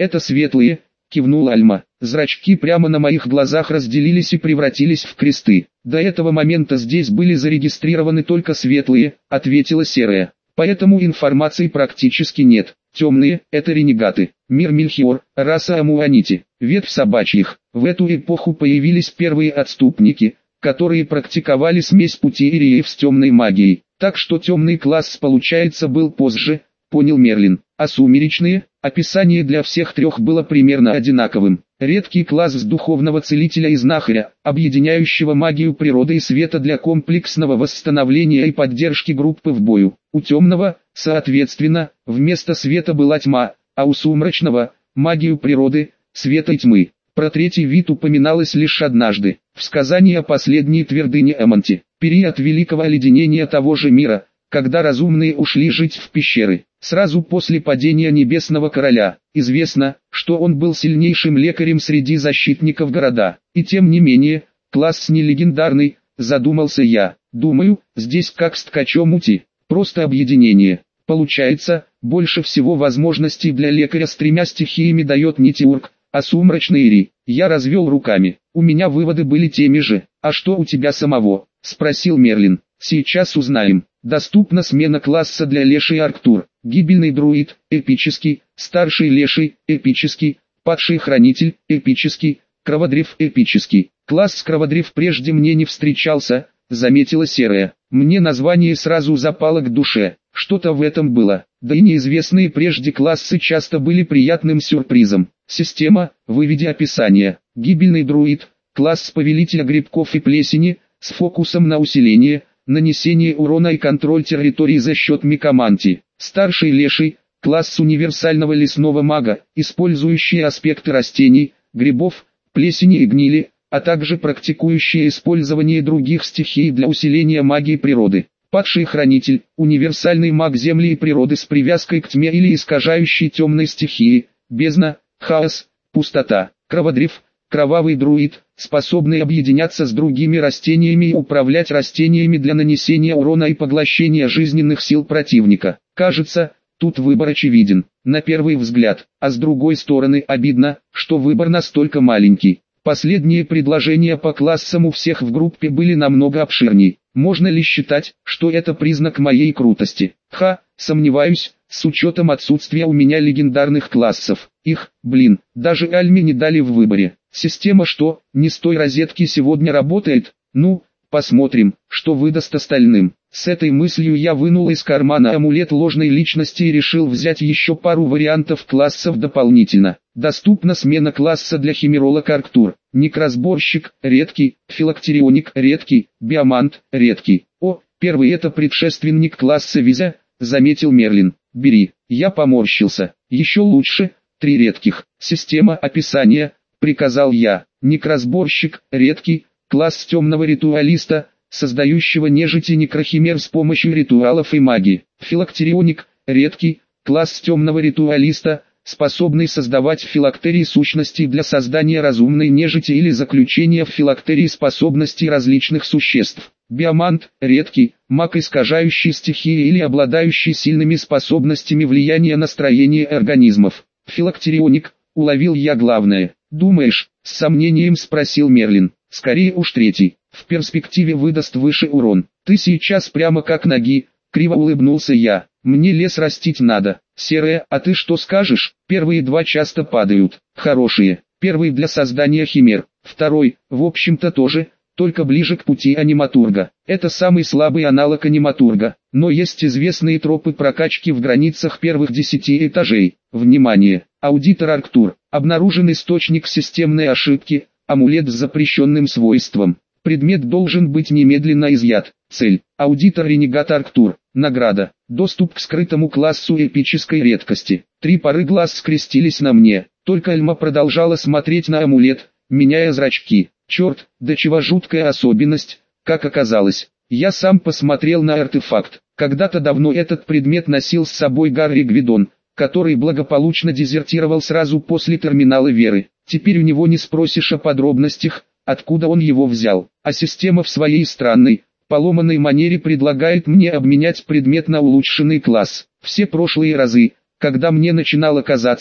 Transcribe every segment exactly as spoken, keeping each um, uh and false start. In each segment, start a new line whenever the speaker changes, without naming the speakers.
Это светлые, кивнул Альма. Зрачки прямо на моих глазах разделились и превратились в кресты. До этого момента здесь были зарегистрированы только светлые, ответила серая. Поэтому информации практически нет. Темные – это ренегаты. Мир Мельхиор, раса Амуанити, ветвь собачьих. В эту эпоху появились первые отступники, которые практиковали смесь пути ириев с темной магией. Так что темный класс получается был позже, понял Мерлин. А сумеречные, описание для всех трех было примерно одинаковым. Редкий класс с духовного целителя и знахаря, объединяющего магию природы и света для комплексного восстановления и поддержки группы в бою. У темного, соответственно, вместо света была тьма, а у сумрачного – магию природы, света и тьмы. Про третий вид упоминалось лишь однажды, в сказании о последней твердыне Эмонти, период великого оледенения того же мира, когда разумные ушли жить в пещеры. Сразу после падения Небесного Короля, известно, что он был сильнейшим лекарем среди защитников города. И тем не менее, класс не легендарный, задумался я. Думаю, здесь как с ткачом ути, просто объединение. Получается, больше всего возможностей для лекаря с тремя стихиями дает Нитиург, а сумрачный Ири. Я развел руками. У меня выводы были теми же. А что у тебя самого? Спросил Мерлин. Сейчас узнаем. Доступна смена класса для леший Арктур. Гибельный друид, эпический, старший леший, эпический, падший хранитель, эпический, кроводрев, эпический. Класс кроводрев прежде мне не встречался, заметила серая. Мне название сразу запало к душе, что-то в этом было. Да и неизвестные прежде классы часто были приятным сюрпризом. Система, выведи описание. Гибельный друид, класс повелителя грибков и плесени, с фокусом на усиление, нанесение урона и контроль территории за счет микомантии. Старший леший, класс универсального лесного мага, использующий аспекты растений, грибов, плесени и гнили, а также практикующий использование других стихий для усиления магии природы. Падший хранитель, универсальный маг земли и природы с привязкой к тьме или искажающей темной стихии, бездна, хаос, пустота. Кроводрев, кровавый друид, способный объединяться с другими растениями и управлять растениями для нанесения урона и поглощения жизненных сил противника. Кажется, тут выбор очевиден, на первый взгляд, а с другой стороны обидно, что выбор настолько маленький. Последние предложения по классам у всех в группе были намного обширней. Можно ли считать, что это признак моей крутости? Ха, сомневаюсь, с учетом отсутствия у меня легендарных классов. Их, блин, даже Альме не дали в выборе. Система что, не с той розетки сегодня работает? Ну, посмотрим, что выдаст остальным. С этой мыслью я вынул из кармана амулет ложной личности и решил взять еще пару вариантов классов дополнительно. Доступна смена класса для химеролог Арктур. Некросборщик, редкий, филактерионик, редкий, биомант, редкий. О, первый это предшественник класса Визя, заметил Мерлин. Бери, я поморщился. Еще лучше, три редких. Система описания, приказал я. Некросборщик, редкий, класс темного ритуалиста, создающего нежить и некрохимер с помощью ритуалов и магии. Филактерионик, редкий, класс темного ритуалиста, способный создавать филактерии сущностей для создания разумной нежити или заключения в филактерии способностей различных существ. Биомант, редкий, маг, искажающий стихии или обладающий сильными способностями влияния на строение организмов. Филактерионик, уловил я главное. Думаешь, с сомнением спросил Мерлин. Скорее уж третий, в перспективе выдаст выше урон. Ты сейчас прямо как ноги, криво улыбнулся я. Мне лес растить надо. Серая, а ты что скажешь? Первые два часто падают. Хорошие. Первый для создания химер. Второй, в общем-то тоже, только ближе к пути аниматурга. Это самый слабый аналог аниматурга. Но есть известные тропы прокачки в границах первых десяти этажей. Внимание! Аудитор Арктур. Обнаружен источник системной ошибки. Амулет с запрещенным свойством. Предмет должен быть немедленно изъят. Цель. Аудитор Ренегат Арктур. Награда. Доступ к скрытому классу эпической редкости. Три пары глаз скрестились на мне. Только Альма продолжала смотреть на амулет, меняя зрачки. Черт, да чего жуткая особенность, как оказалось. Я сам посмотрел на артефакт. Когда-то давно этот предмет носил с собой Гарри Гвидон, который благополучно дезертировал сразу после терминала Веры. Теперь у него не спросишь о подробностях, откуда он его взял. А система в своей странной, поломанной манере предлагает мне обменять предмет на улучшенный класс. Все прошлые разы, когда мне начинало казаться,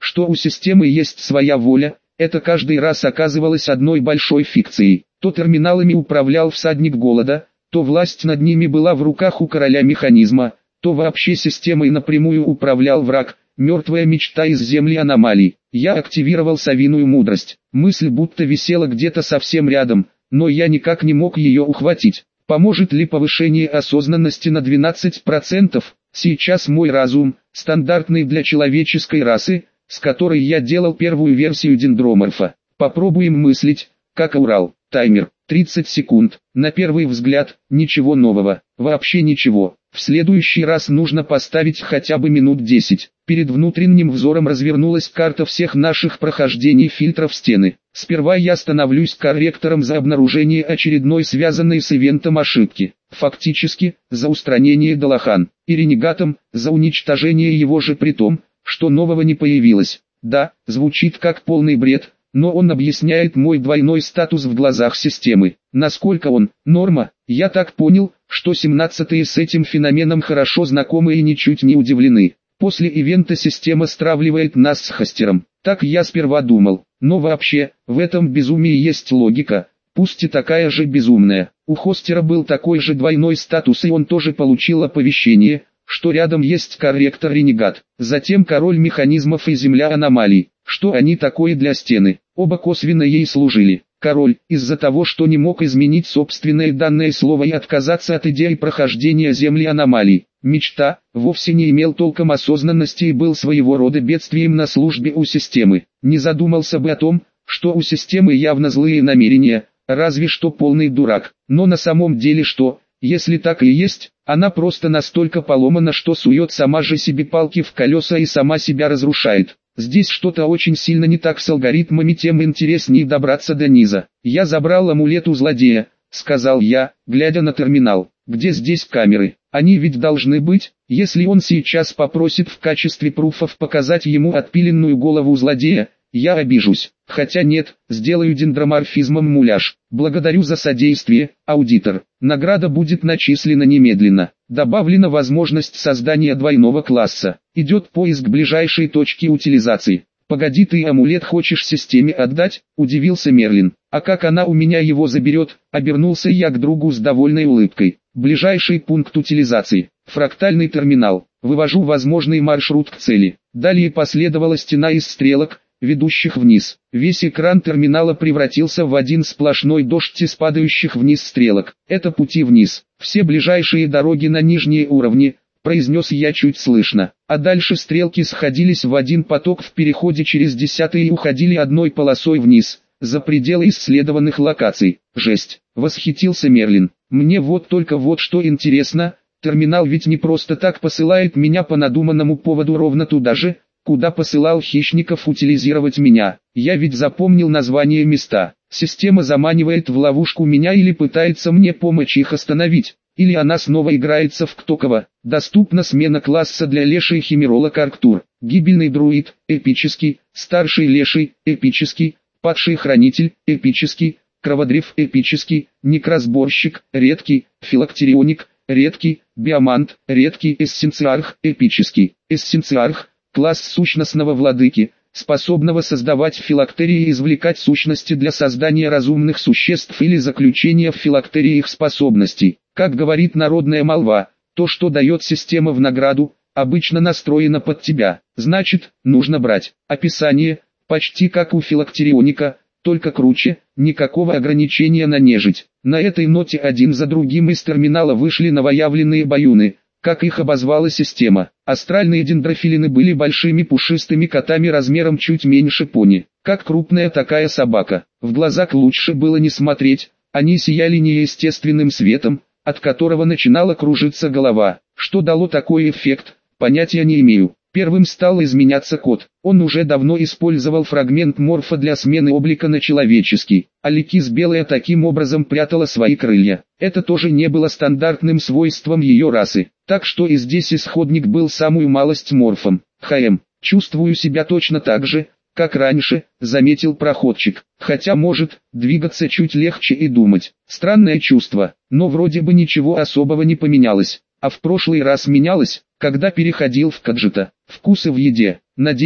что у системы есть своя воля, это каждый раз оказывалось одной большой фикцией. То терминалами управлял всадник голода, то власть над ними была в руках у короля механизма, то вообще системой напрямую управлял враг, мертвая мечта из земли аномалий. Я активировал совиную мудрость. Мысль будто висела где-то совсем рядом, но я никак не мог ее ухватить. Поможет ли повышение осознанности на двенадцать процентов? Сейчас мой разум, стандартный для человеческой расы, с которой я делал первую версию дендроморфа. Попробуем мыслить, как Урал. Таймер. тридцать секунд. На первый взгляд, ничего нового. Вообще ничего. В следующий раз нужно поставить хотя бы минут десять. Перед внутренним взором развернулась карта всех наших прохождений фильтров стены. Сперва я становлюсь корректором за обнаружение очередной связанной с ивентом ошибки. Фактически, за устранение Далахан. И ренегатом, за уничтожение его же при том, что нового не появилось. Да, звучит как полный бред, но он объясняет мой двойной статус в глазах системы. Насколько он, норма, я так понял, что семнадцатые с этим феноменом хорошо знакомы и ничуть не удивлены. После ивента система стравливает нас с Хостером. Так я сперва думал, но вообще, в этом безумии есть логика, пусть и такая же безумная. У Хостера был такой же двойной статус и он тоже получил оповещение, что рядом есть корректор-ренегат, затем король механизмов и земля аномалий. Что они такое для стены? Оба косвенно ей служили. Король, из-за того, что не мог изменить собственное данное слово и отказаться от идеи прохождения земли аномалий. Мечта, вовсе не имел толком осознанности и был своего рода бедствием на службе у системы. Не задумался бы о том, что у системы явно злые намерения, разве что полный дурак. Но на самом деле что, если так и есть, она просто настолько поломана, что сует сама же себе палки в колеса и сама себя разрушает. Здесь что-то очень сильно не так с алгоритмами, тем интереснее добраться до низа. «Я забрал амулет у злодея», — сказал я, глядя на терминал. «Где здесь камеры? Они ведь должны быть, если он сейчас попросит в качестве пруфов показать ему отпиленную голову злодея, я обижусь. Хотя нет, сделаю дендроморфизмом муляж. Благодарю за содействие, аудитор. Награда будет начислена немедленно. Добавлена возможность создания двойного класса. Идет поиск ближайшей точки утилизации. «Погоди, ты амулет хочешь системе отдать?» – удивился Мерлин. «А как она у меня его заберет?» – обернулся я к другу с довольной улыбкой. «Ближайший пункт утилизации. Фрактальный терминал. Вывожу возможный маршрут к цели». Далее последовала стена из стрелок, ведущих вниз. Весь экран терминала превратился в один сплошной дождь из падающих вниз стрелок. «Это пути вниз. Все ближайшие дороги на нижние уровни», — произнес я чуть слышно. А дальше стрелки сходились в один поток в переходе через десятые и уходили одной полосой вниз, за пределы исследованных локаций. «Жесть!» — восхитился Мерлин. «Мне вот только вот что интересно, терминал ведь не просто так посылает меня по надуманному поводу ровно туда же, куда посылал хищников утилизировать меня. Я ведь запомнил название места. Система заманивает в ловушку меня или пытается мне помочь их остановить. Или она снова играется в кто кого. Доступна смена класса для леший химеролог Арктур. Гибельный друид, эпический, старший леший, эпический, падший хранитель, эпический, кроводрев, эпический, некросборщик, редкий, филактерионик, редкий, биомант, редкий, эссенциарх, эпический, эссенциарх, класс сущностного владыки, способного создавать филактерии и извлекать сущности для создания разумных существ или заключения в филактерии их способностей. Как говорит народная молва, то, что дает система в награду, обычно настроено под тебя. Значит, нужно брать. Описание, почти как у филактерионика, только круче, никакого ограничения на нежить. На этой ноте один за другим из терминала вышли новоявленные баюны, как их обозвала система. Астральные дендрофилины были большими пушистыми котами размером чуть меньше пони, как крупная такая собака. В глазах лучше было не смотреть, они сияли неестественным светом, от которого начинала кружиться голова. Что дало такой эффект, понятия не имею. Первым стал изменяться кот. Он уже давно использовал фрагмент морфа для смены облика на человеческий. Аликис белая таким образом прятала свои крылья. Это тоже не было стандартным свойством ее расы. Так что и здесь исходник был самую малость морфом. «Хм, чувствую себя точно так же, как раньше», — заметил проходчик. «Хотя может, двигаться чуть легче и думать. Странное чувство, но вроде бы ничего особого не поменялось. А в прошлый раз менялось, когда переходил в каджита. Вкусы в еде. Надеюсь,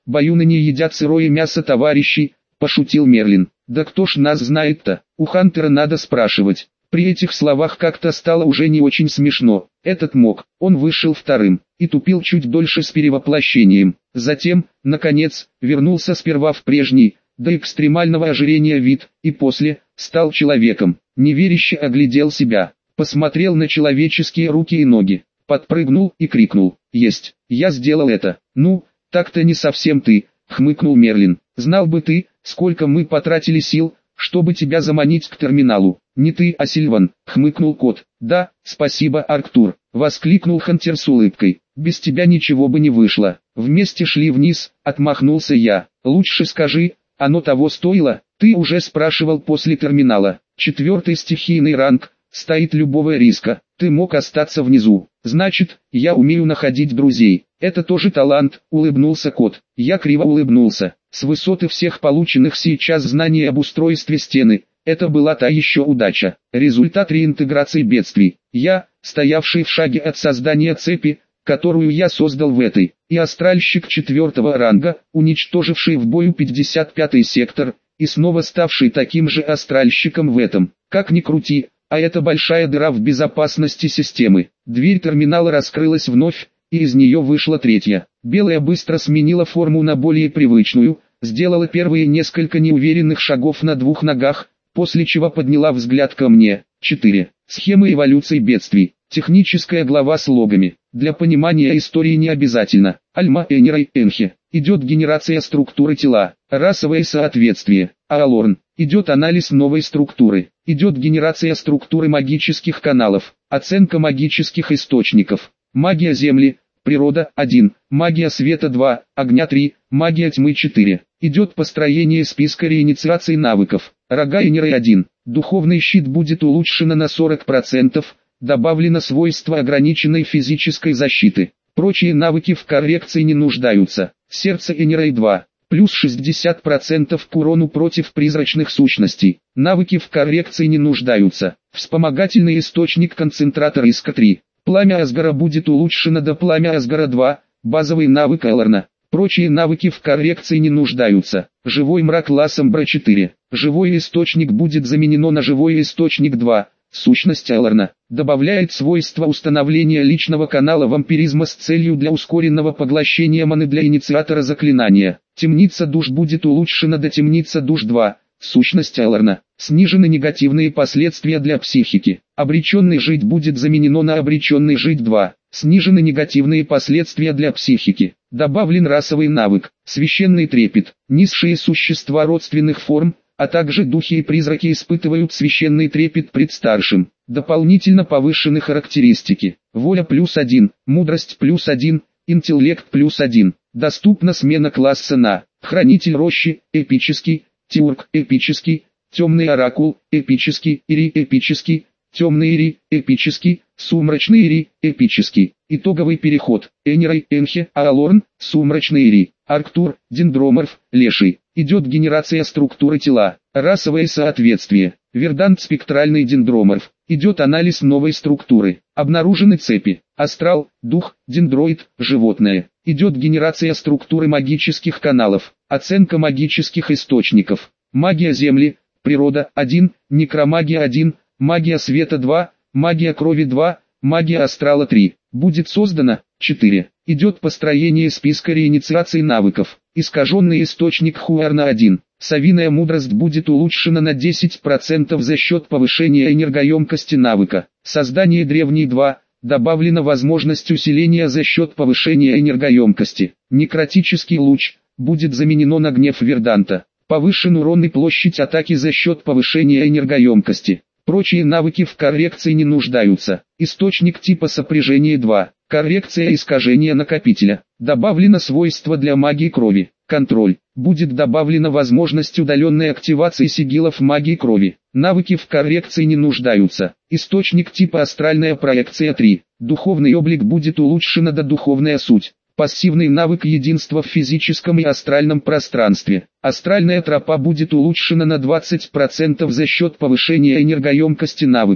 баюны не едят сырое мясо, товарищи, пошутил Мерлин. Да кто ж нас знает-то, у Хантера надо спрашивать. При этих словах как-то стало уже не очень смешно. Этот мог, он вышел вторым, и тупил чуть дольше с перевоплощением. Затем, наконец, вернулся сперва в прежний, до экстремального ожирения вид, и после, стал человеком. Неверяще оглядел себя, посмотрел на человеческие руки и ноги, подпрыгнул и крикнул: «Есть, я сделал это!» «Ну, так-то не совсем ты», — хмыкнул Мерлин. «Знал бы ты, сколько мы потратили сил, чтобы тебя заманить к терминалу». «Не ты, а Сильван», — хмыкнул кот. «Да, спасибо, Арктур», — воскликнул Хантер с улыбкой. «Без тебя ничего бы не вышло». «Вместе шли вниз», — отмахнулся я. «Лучше скажи, оно того стоило?» «Ты уже спрашивал после терминала. Четвертый стихийный ранг, стоит любого риска. Ты мог остаться внизу. Значит, я умею находить друзей. Это тоже талант», — улыбнулся кот. Я криво улыбнулся. С высоты всех полученных сейчас знаний об устройстве стены, это была та еще удача. Результат реинтеграции бедствий. Я, стоявший в шаге от создания цепи, которую я создал в этой, и астральщик четвертого ранга, уничтоживший в бою пятьдесят пятый сектор, и снова ставший таким же астральщиком в этом. Как ни крути, а это большая дыра в безопасности системы. Дверь терминала раскрылась вновь, и из нее вышла третья. Белая быстро сменила форму на более привычную, сделала первые несколько неуверенных шагов на двух ногах, после чего подняла взгляд ко мне. четыре. Схема эволюции бедствий. Техническая глава с логами. Для понимания истории не обязательно. Альма Энерой Энхе. Идет генерация структуры тела. Расовое соответствие. Аалорн. Идет анализ новой структуры. Идет генерация структуры магических каналов. Оценка магических источников. Магия Земли. Природа один. Магия света два. Огня три. Магия тьмы четыре. Идет построение списка реинициаций навыков. Рога Энерой один. Духовный щит будет улучшено на сорок процентов. Добавлено свойство ограниченной физической защиты. Прочие навыки в коррекции не нуждаются. Сердце Энерой два. Плюс шестьдесят процентов к урону против призрачных сущностей. Навыки в коррекции не нуждаются. Вспомогательный источник концентратор риска три. Пламя Асгара будет улучшено до пламя Асгара два. Базовый навык Элорна. Прочие навыки в коррекции не нуждаются. Живой мрак Лассамбра четыре. Живой источник будет заменено на живой источник два. Сущность Элорна добавляет свойство установления личного канала вампиризма с целью для ускоренного поглощения маны для инициатора заклинания. Темница душ будет улучшена до темница душ два. Сущность Элорна. Снижены негативные последствия для психики. Обреченный жить будет заменено на обреченный жить два. Снижены негативные последствия для психики. Добавлен расовый навык. Священный трепет. Низшие существа родственных форм, а также духи и призраки испытывают священный трепет пред старшим. Дополнительно повышены характеристики. Воля плюс один, мудрость плюс один, интеллект плюс один. Доступна смена класса на Хранитель рощи, эпический, Тиург, эпический, Темный оракул, эпический, Ири, эпический, Темный Ири, эпический, Сумрачный Ири, эпический. Итоговый переход. Энерой, Энхе, Аалорн, Сумрачный Ири, Арктур, Дендроморф, Леший. Идет генерация структуры тела. Расовое соответствие. Вердант спектральный дендроморф. Идет анализ новой структуры. Обнаружены цепи. Астрал, дух, дендроид, животное. Идет генерация структуры магических каналов. Оценка магических источников. Магия Земли. Природа один. Некромагия один. Магия света два. Магия крови два. Магия астрала три. Будет создана четыре. Идет построение списка реинициаций навыков. Искаженный источник Хуарна один. Совиная мудрость будет улучшена на десять процентов за счет повышения энергоемкости навыка. Создание древней два. Добавлена возможность усиления за счет повышения энергоемкости. Некротический луч будет заменено на гнев Верданта. Повышен урон и площадь атаки за счет повышения энергоемкости. Прочие навыки в коррекции не нуждаются. Источник типа сопряжение два. Коррекция искажения накопителя. Добавлено свойство для магии крови. Контроль. Будет добавлена возможность удаленной активации сигилов магии крови. Навыки в коррекции не нуждаются. Источник типа астральная проекция три. Духовный облик будет улучшена до духовная суть. Пассивный навык единства в физическом и астральном пространстве. Астральная тропа будет улучшена на двадцать процентов за счет повышения энергоемкости навыка.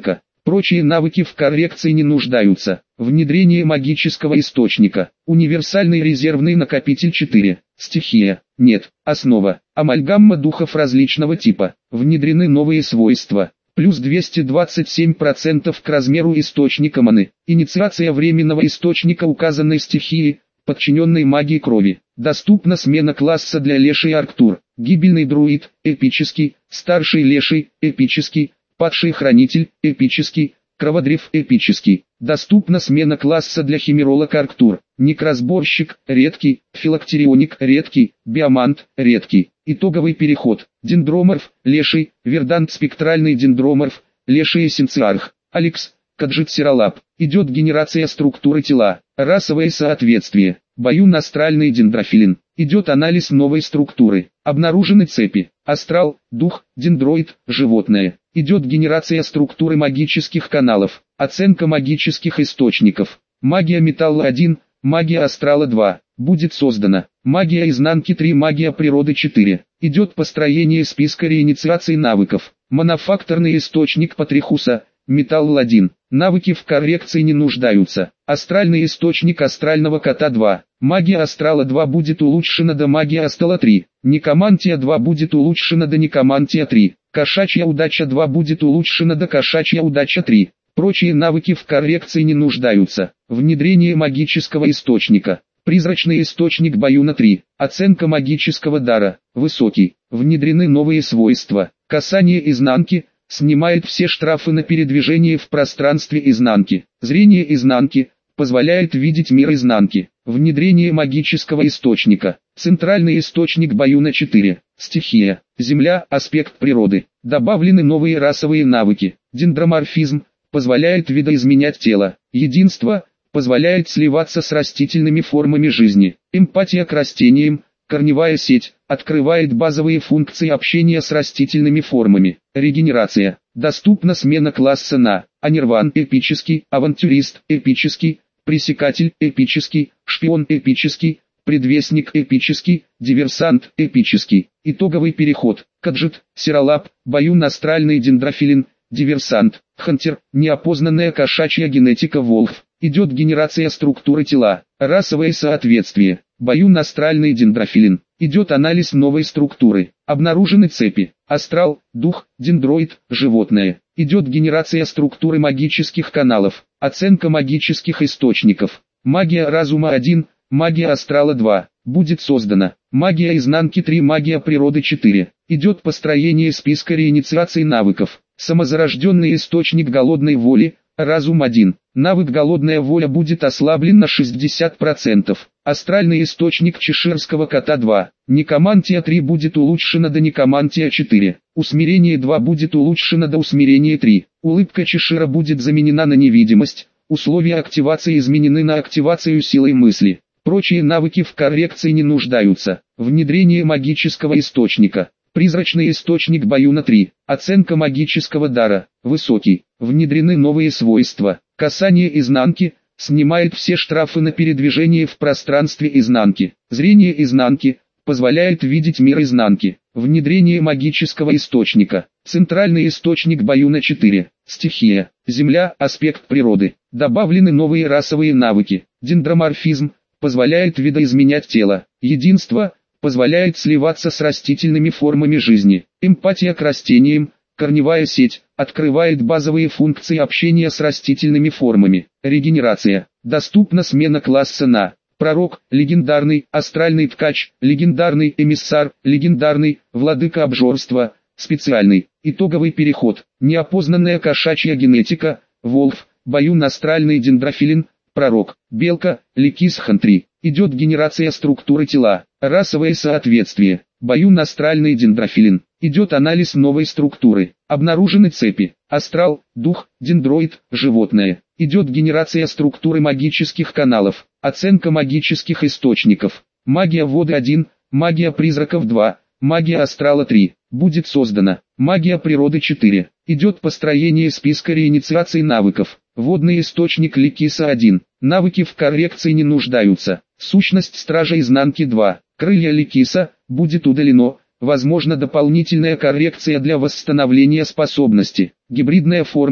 Прочие навыки в коррекции не нуждаются. Внедрение магического источника. Универсальный резервный накопитель четыре. Стихия. Нет. Основа. Амальгамма духов различного типа. Внедрены новые свойства. Плюс двести двадцать семь процентов к размеру источника маны. Инициация временного источника указанной стихии, подчиненной магии крови. Доступна смена класса для леший Арктур. Гибельный друид, эпический, старший леший, эпический, падший хранитель, эпический, кроводрев, эпический. Доступна смена класса для химеролог Арктур. Некросборщик, редкий, филактерионик, редкий, биомант, редкий. Итоговый переход. Дендроморф, леший, вердант спектральный дендроморф, леший эссенциарх, алекс, каджит сиролап. Идет генерация структуры тела. Расовое соответствие. Баюн астральный дендрофилин. Идет анализ новой структуры. Обнаружены цепи. Астрал, дух, дендроид, животное. Идет генерация структуры магических каналов. Оценка магических источников. Магия металла один, магия астрала два. Будет создана. Магия изнанки три, магия природы четыре. Идет построение списка реинициаций навыков. Монофакторный источник Патрихуса, металл один. Навыки в коррекции не нуждаются. Астральный источник астрального кота два. Магия астрала два будет улучшена до магии астала три. Некомантия два будет улучшена до некомантия три. Кошачья удача два будет улучшена до кошачья удача три. Прочие навыки в коррекции не нуждаются. Внедрение магического источника. Призрачный источник Баюна три. Оценка магического дара. Высокий. Внедрены новые свойства. Касание изнанки. Снимает все штрафы на передвижение в пространстве изнанки. Зрение изнанки. Позволяет видеть мир изнанки. Внедрение магического источника. Центральный источник Баюна четыре. Стихия. Земля. Аспект природы. Добавлены новые расовые навыки. Дендроморфизм. Позволяет видоизменять тело. Единство. Позволяет сливаться с растительными формами жизни. Эмпатия к растениям. Корневая сеть. Открывает базовые функции общения с растительными формами. Регенерация. Доступна смена класса на Анирван эпический, авантюрист эпический, пресекатель эпический, шпион эпический, предвестник эпический, диверсант эпический. Итоговый переход. Каджит, сиролап, Баюн астральный дендрофилин, диверсант, хантер, неопознанная кошачья генетика волф. Идет генерация структуры тела. Расовое соответствие. Баюн астральный дендрофилин. Идет анализ новой структуры. Обнаружены цепи. Астрал, дух, дендроид, животное. Идет генерация структуры магических каналов. Оценка магических источников. Магия разума один, магия астрала два. Будет создана. Магия изнанки три, магия природы четыре. Идет построение списка реинициаций навыков. Самозарожденный источник голодной воли. Разум один. Навык голодная воля будет ослаблен на шестьдесят процентов. Астральный источник чеширского кота два. Некомантия три будет улучшена до некомантия четыре. Усмирение два будет улучшено до усмирения три. Улыбка Чешира будет заменена на невидимость. Условия активации изменены на активацию силой мысли. Прочие навыки в коррекции не нуждаются. Внедрение магического источника. Призрачный источник Баюна три. Оценка магического дара. Высокий. Внедрены новые свойства. Касание изнанки. Снимает все штрафы на передвижение в пространстве изнанки. Зрение изнанки. Позволяет видеть мир изнанки. Внедрение магического источника. Центральный источник Баюна четыре. Стихия. Земля. Аспект природы. Добавлены новые расовые навыки. Дендроморфизм. Позволяет видоизменять тело. Единство. Позволяет сливаться с растительными формами жизни. Эмпатия к растениям. Корневая сеть. Открывает базовые функции общения с растительными формами. Регенерация. Доступна смена класса на Пророк, легендарный, астральный ткач, легендарный эмиссар, легендарный, владыка обжорства, специальный. Итоговый переход. Неопознанная кошачья генетика. Волф, Баюн астральный дендрофилин. Пророк, белка, ликис хантри. Идет генерация структуры тела. Расовое соответствие. Баюн астральный дендрофилин. Идет анализ новой структуры. Обнаружены цепи. Астрал, дух, дендроид, животное. Идет генерация структуры магических каналов. Оценка магических источников. Магия воды один, магия призраков два, магия астрала три. Будет создана. Магия природы четыре. Идет построение списка реинициаций навыков. Водный источник Ликиса один. Навыки в коррекции не нуждаются. Сущность стража изнанки два. Крылья Ликиса. Будет удалено. Возможно дополнительная коррекция для восстановления способности. Гибридная форма.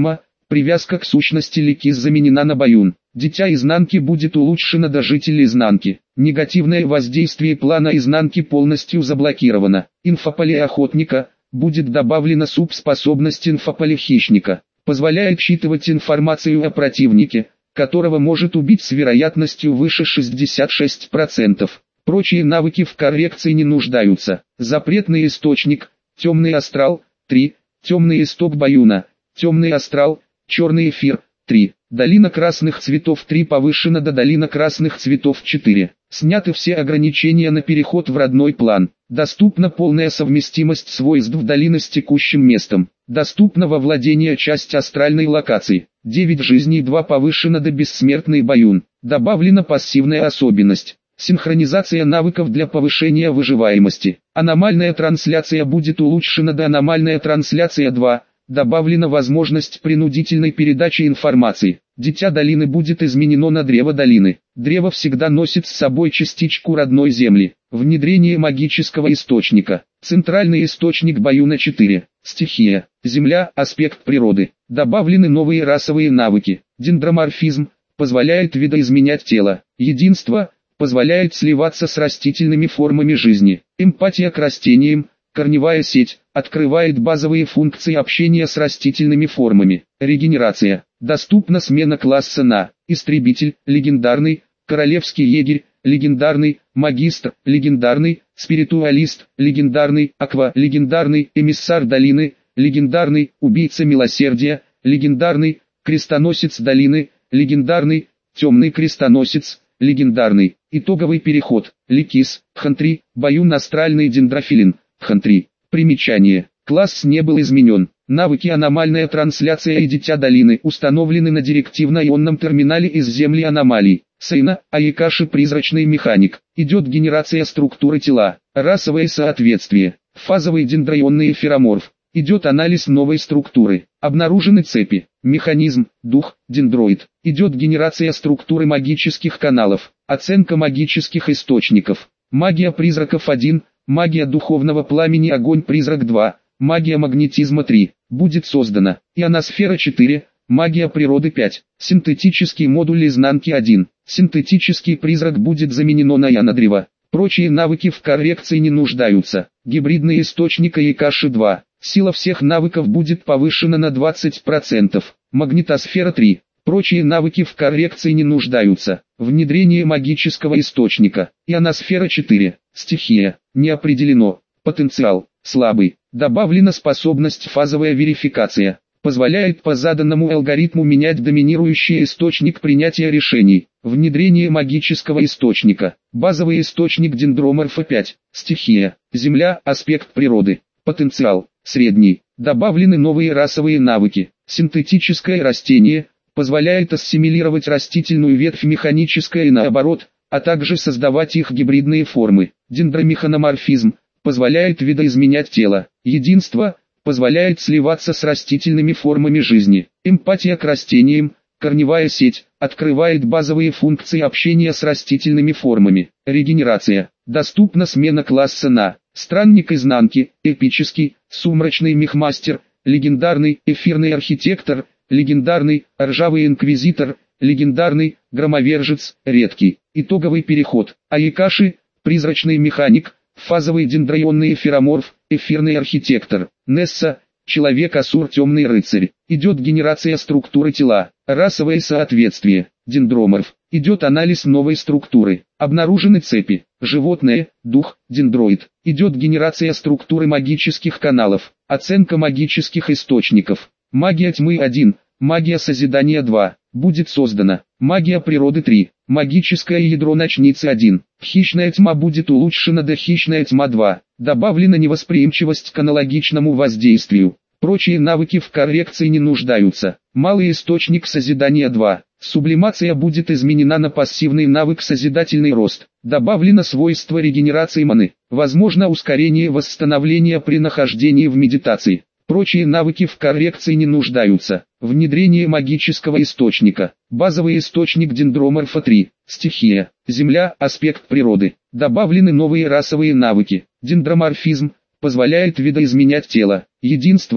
Привязка к сущности Ликис заменена на Баюн. Дитя изнанки будет улучшено до жителей изнанки. Негативное воздействие плана изнанки полностью заблокировано. Инфополе охотника будет добавлена субспособность инфополе хищника. Позволяет считывать информацию о противнике, которого может убить с вероятностью выше шестьдесят шесть процентов. Прочие навыки в коррекции не нуждаются. Запретный источник, темный астрал, три, темный исток Баюна, темный астрал, черный эфир, три. Долина красных цветов три повышена до долина красных цветов четыре. Сняты все ограничения на переход в родной план. Доступна полная совместимость свойств долины с текущим местом. Доступна во владение часть астральной локации. девять жизней два повышена до бессмертный Баюн. Добавлена пассивная особенность. Синхронизация навыков для повышения выживаемости. Аномальная трансляция будет улучшена до аномальная трансляция два. Добавлена возможность принудительной передачи информации. Дитя долины будет изменено на древо долины. Древо всегда носит с собой частичку родной земли. Внедрение магического источника. Центральный источник Баюна четыре. Стихия. Земля. Аспект природы. Добавлены новые расовые навыки. Дендроморфизм. Позволяет видоизменять тело. Единство. Позволяет сливаться с растительными формами жизни. Эмпатия к растениям. Корневая сеть открывает базовые функции общения с растительными формами. Регенерация. Доступна смена класса на истребитель, легендарный, королевский егерь, легендарный, магистр, легендарный, спиритуалист, легендарный, аква, легендарный, эмиссар долины, легендарный, убийца милосердия, легендарный, крестоносец долины, легендарный, темный крестоносец, легендарный. Итоговый переход. Ликис, Хантри, Баюн астральный дендрофилин. Хантри. Примечание. Класс не был изменен. Навыки аномальная трансляция и дитя долины установлены на директивно-ионном терминале из земли аномалий. Сейна, Аякаши призрачный механик. Идет генерация структуры тела. Расовое соответствие. Фазовый дендроионный эфироморф. Идет анализ новой структуры. Обнаружены цепи. Механизм, дух, дендроид. Идет генерация структуры магических каналов. Оценка магических источников. Магия призраков один. Магия духовного пламени огонь-призрак два, магия магнетизма три, будет создана. Ионосфера четыре, магия природы пять, синтетический модуль изнанки один, синтетический призрак будет заменено на ионодрево. Прочие навыки в коррекции не нуждаются. Гибридный источник Аякаши два, сила всех навыков будет повышена на двадцать процентов. Магнитосфера три. Прочие навыки в коррекции не нуждаются. Внедрение магического источника. Ионосфера четыре. Стихия. Не определено. Потенциал. Слабый. Добавлена способность фазовая верификация. Позволяет по заданному алгоритму менять доминирующий источник принятия решений. Внедрение магического источника. Базовый источник дендроморфа пять. Стихия. Земля. Аспект природы. Потенциал. Средний. Добавлены новые расовые навыки. Синтетическое растение. Позволяет ассимилировать растительную ветвь механическое и наоборот, а также создавать их гибридные формы. Дендромеханоморфизм позволяет видоизменять тело. Единство позволяет сливаться с растительными формами жизни. Эмпатия к растениям, корневая сеть, открывает базовые функции общения с растительными формами. Регенерация. Доступна смена класса на странник изнанки, эпический, сумрачный мехмастер, легендарный, эфирный архитектор, легендарный, ржавый инквизитор, легендарный, громовержец, редкий. Итоговый переход. Аякаши, призрачный механик, фазовый дендроионный эфироморф, эфирный архитектор. Несса, человек-асур темный рыцарь. Идет генерация структуры тела. Расовое соответствие. Дендроморф. Идет анализ новой структуры. Обнаружены цепи. Животное, дух, дендроид. Идет генерация структуры магических каналов. Оценка магических источников. Магия тьмы один, магия созидания два, будет создана. Магия природы три, магическое ядро ночницы один, хищная тьма будет улучшена до хищная тьма два, добавлена невосприимчивость к аналогичному воздействию. Прочие навыки в коррекции не нуждаются. Малый источник созидания два, сублимация будет изменена на пассивный навык созидательный рост. Добавлено свойство регенерации маны, возможно ускорение восстановления при нахождении в медитации. Прочие навыки в коррекции не нуждаются. Внедрение магического источника. Базовый источник дендроморфа три. Стихия. Земля. Аспект природы. Добавлены новые расовые навыки. Дендроморфизм позволяет видоизменять тело. Единство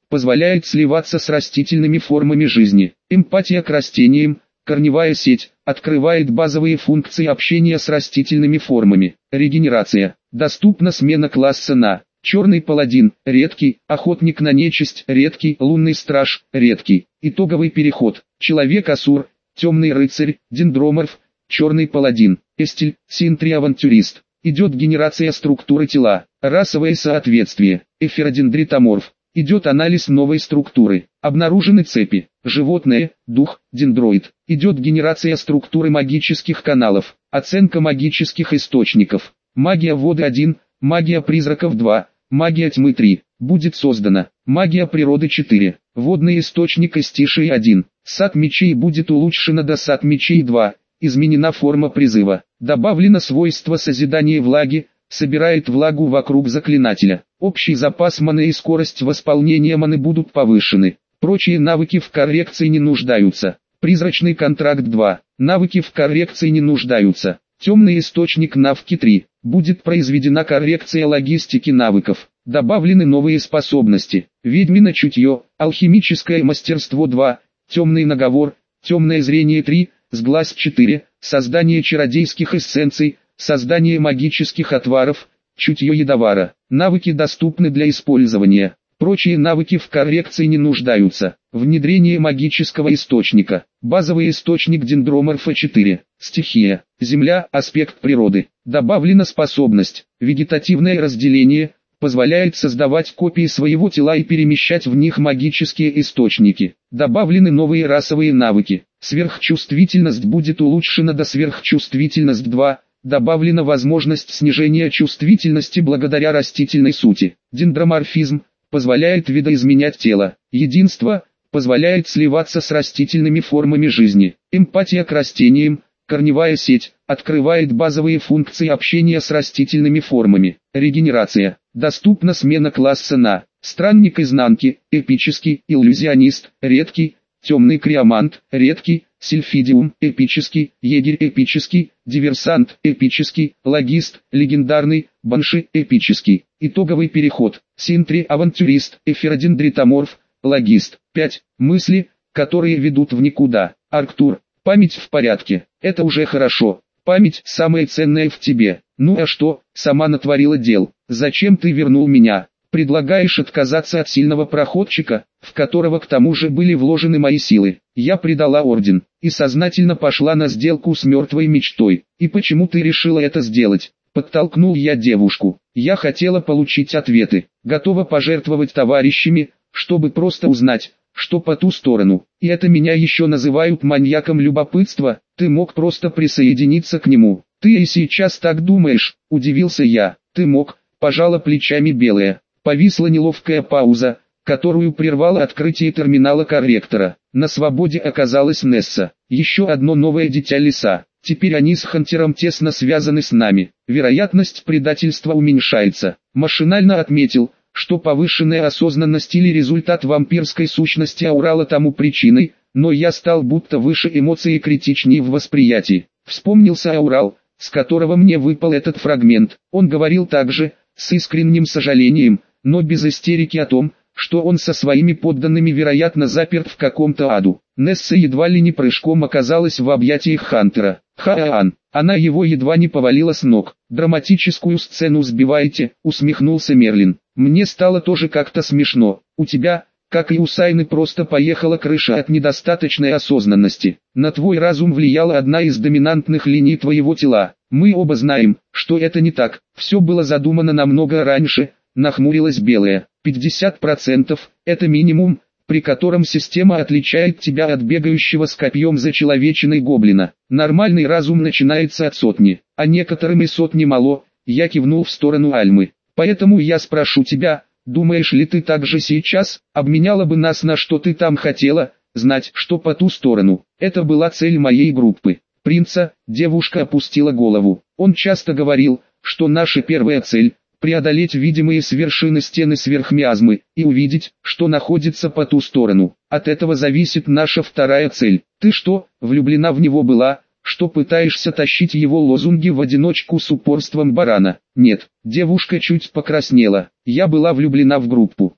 позволяет сливаться с растительными формами жизни. Эмпатия к растениям, корневая сеть, открывает базовые функции общения с растительными формами. Регенерация. Доступна смена класса на черный паладин, редкий, охотник на нечисть, редкий, лунный страж, редкий. Итоговый переход. Человек-асур, темный рыцарь, дендроморф, черный паладин, эстиль, синтри-авантюрист. Идет генерация структуры тела, расовое соответствие, эфиродендритоморф. Идет анализ новой структуры. Обнаружены цепи. Животное, дух, дендроид. Идет генерация структуры магических каналов. Оценка магических источников. Магия воды один, магия призраков два, магия тьмы три. Будет создана. Магия природы четыре. Водный источник Истишии один. Сад мечей будет улучшена до сад мечей два. Изменена форма призыва. Добавлено свойство созидания влаги. Собирает влагу вокруг заклинателя. Общий запас маны и скорость восполнения маны будут повышены. Прочие навыки в коррекции не нуждаются. Призрачный контракт два. Навыки в коррекции не нуждаются. Темный источник навыки три. Будет произведена коррекция логистики навыков. Добавлены новые способности. Ведьмино чутье, алхимическое мастерство два, темный наговор, темное зрение три, сглаз четыре, создание чародейских эссенций, создание магических отваров, чутье ядовара. Навыки доступны для использования. Прочие навыки в коррекции не нуждаются. Внедрение магического источника. Базовый источник дендроморфа четыре. Стихия. Земля. Аспект природы. Добавлена способность. Вегетативное разделение. Позволяет создавать копии своего тела и перемещать в них магические источники. Добавлены новые расовые навыки. Сверхчувствительность будет улучшена до сверхчувствительность два. Добавлена возможность снижения чувствительности благодаря растительной сути. Дендроморфизм позволяет видоизменять тело. Единство позволяет сливаться с растительными формами жизни. Эмпатия к растениям, корневая сеть, открывает базовые функции общения с растительными формами. Регенерация. Доступна смена класса на странник изнанки, эпический, иллюзионист, редкий, темный криомант, редкий, сильфидиум, эпический, егерь эпический, диверсант, эпический, логист, легендарный, банши, эпический. Итоговый переход. Синтри, авантюрист, эфиродендритоморф, логист. пять. Мысли, которые ведут в никуда. Арктур. Память в порядке. Это уже хорошо. Память самое ценное в тебе. Ну а что, сама натворила дел. Зачем ты вернул меня? Предлагаешь отказаться от сильного проходчика, в которого к тому же были вложены мои силы. Я предала орден, и сознательно пошла на сделку с мертвой мечтой. И почему ты решила это сделать? Подтолкнул я девушку. Я хотела получить ответы. Готова пожертвовать товарищами, чтобы просто узнать, что по ту сторону. И это меня еще называют маньяком любопытства. Ты мог просто присоединиться к нему. Ты и сейчас так думаешь, удивился я. Ты мог, пожала плечами Белая. Повисла неловкая пауза, которую прервало открытие терминала корректора. На свободе оказалась Несса. Еще одно новое дитя леса. Теперь они с Хантером тесно связаны с нами. Вероятность предательства уменьшается. Машинально отметил, что повышенная осознанность или результат вампирской сущности Аурала тому причиной, но я стал будто выше эмоций и критичнее в восприятии. Вспомнился Аурал, с которого мне выпал этот фрагмент. Он говорил также, с искренним сожалением, но без истерики о том, что он со своими подданными вероятно заперт в каком-то аду. Несса едва ли не прыжком оказалась в объятиях Хантера. Хаан, она его едва не повалила с ног. Драматическую сцену сбиваете, усмехнулся Мерлин. Мне стало тоже как-то смешно. У тебя, как и у Сайны, просто поехала крыша от недостаточной осознанности. На твой разум влияла одна из доминантных линий твоего тела. Мы оба знаем, что это не так. Все было задумано намного раньше, нахмурилась Белая. пятьдесят процентов – это минимум, при котором система отличает тебя от бегающего с копьем за человечиной гоблина. Нормальный разум начинается от сотни, а некоторым и сотни мало. Я кивнул в сторону Альмы. Поэтому я спрошу тебя, думаешь ли ты так же сейчас, обменяла бы нас на что ты там хотела, знать, что по ту сторону. Это была цель моей группы. Принца, девушка опустила голову. Он часто говорил, что наша первая цель – преодолеть видимые с вершины стены сверхмиазмы и увидеть, что находится по ту сторону. От этого зависит наша вторая цель. Ты что, влюблена в него была, что пытаешься тащить его лозунги в одиночку с упорством барана? Нет, девушка чуть покраснела. Я была влюблена в группу.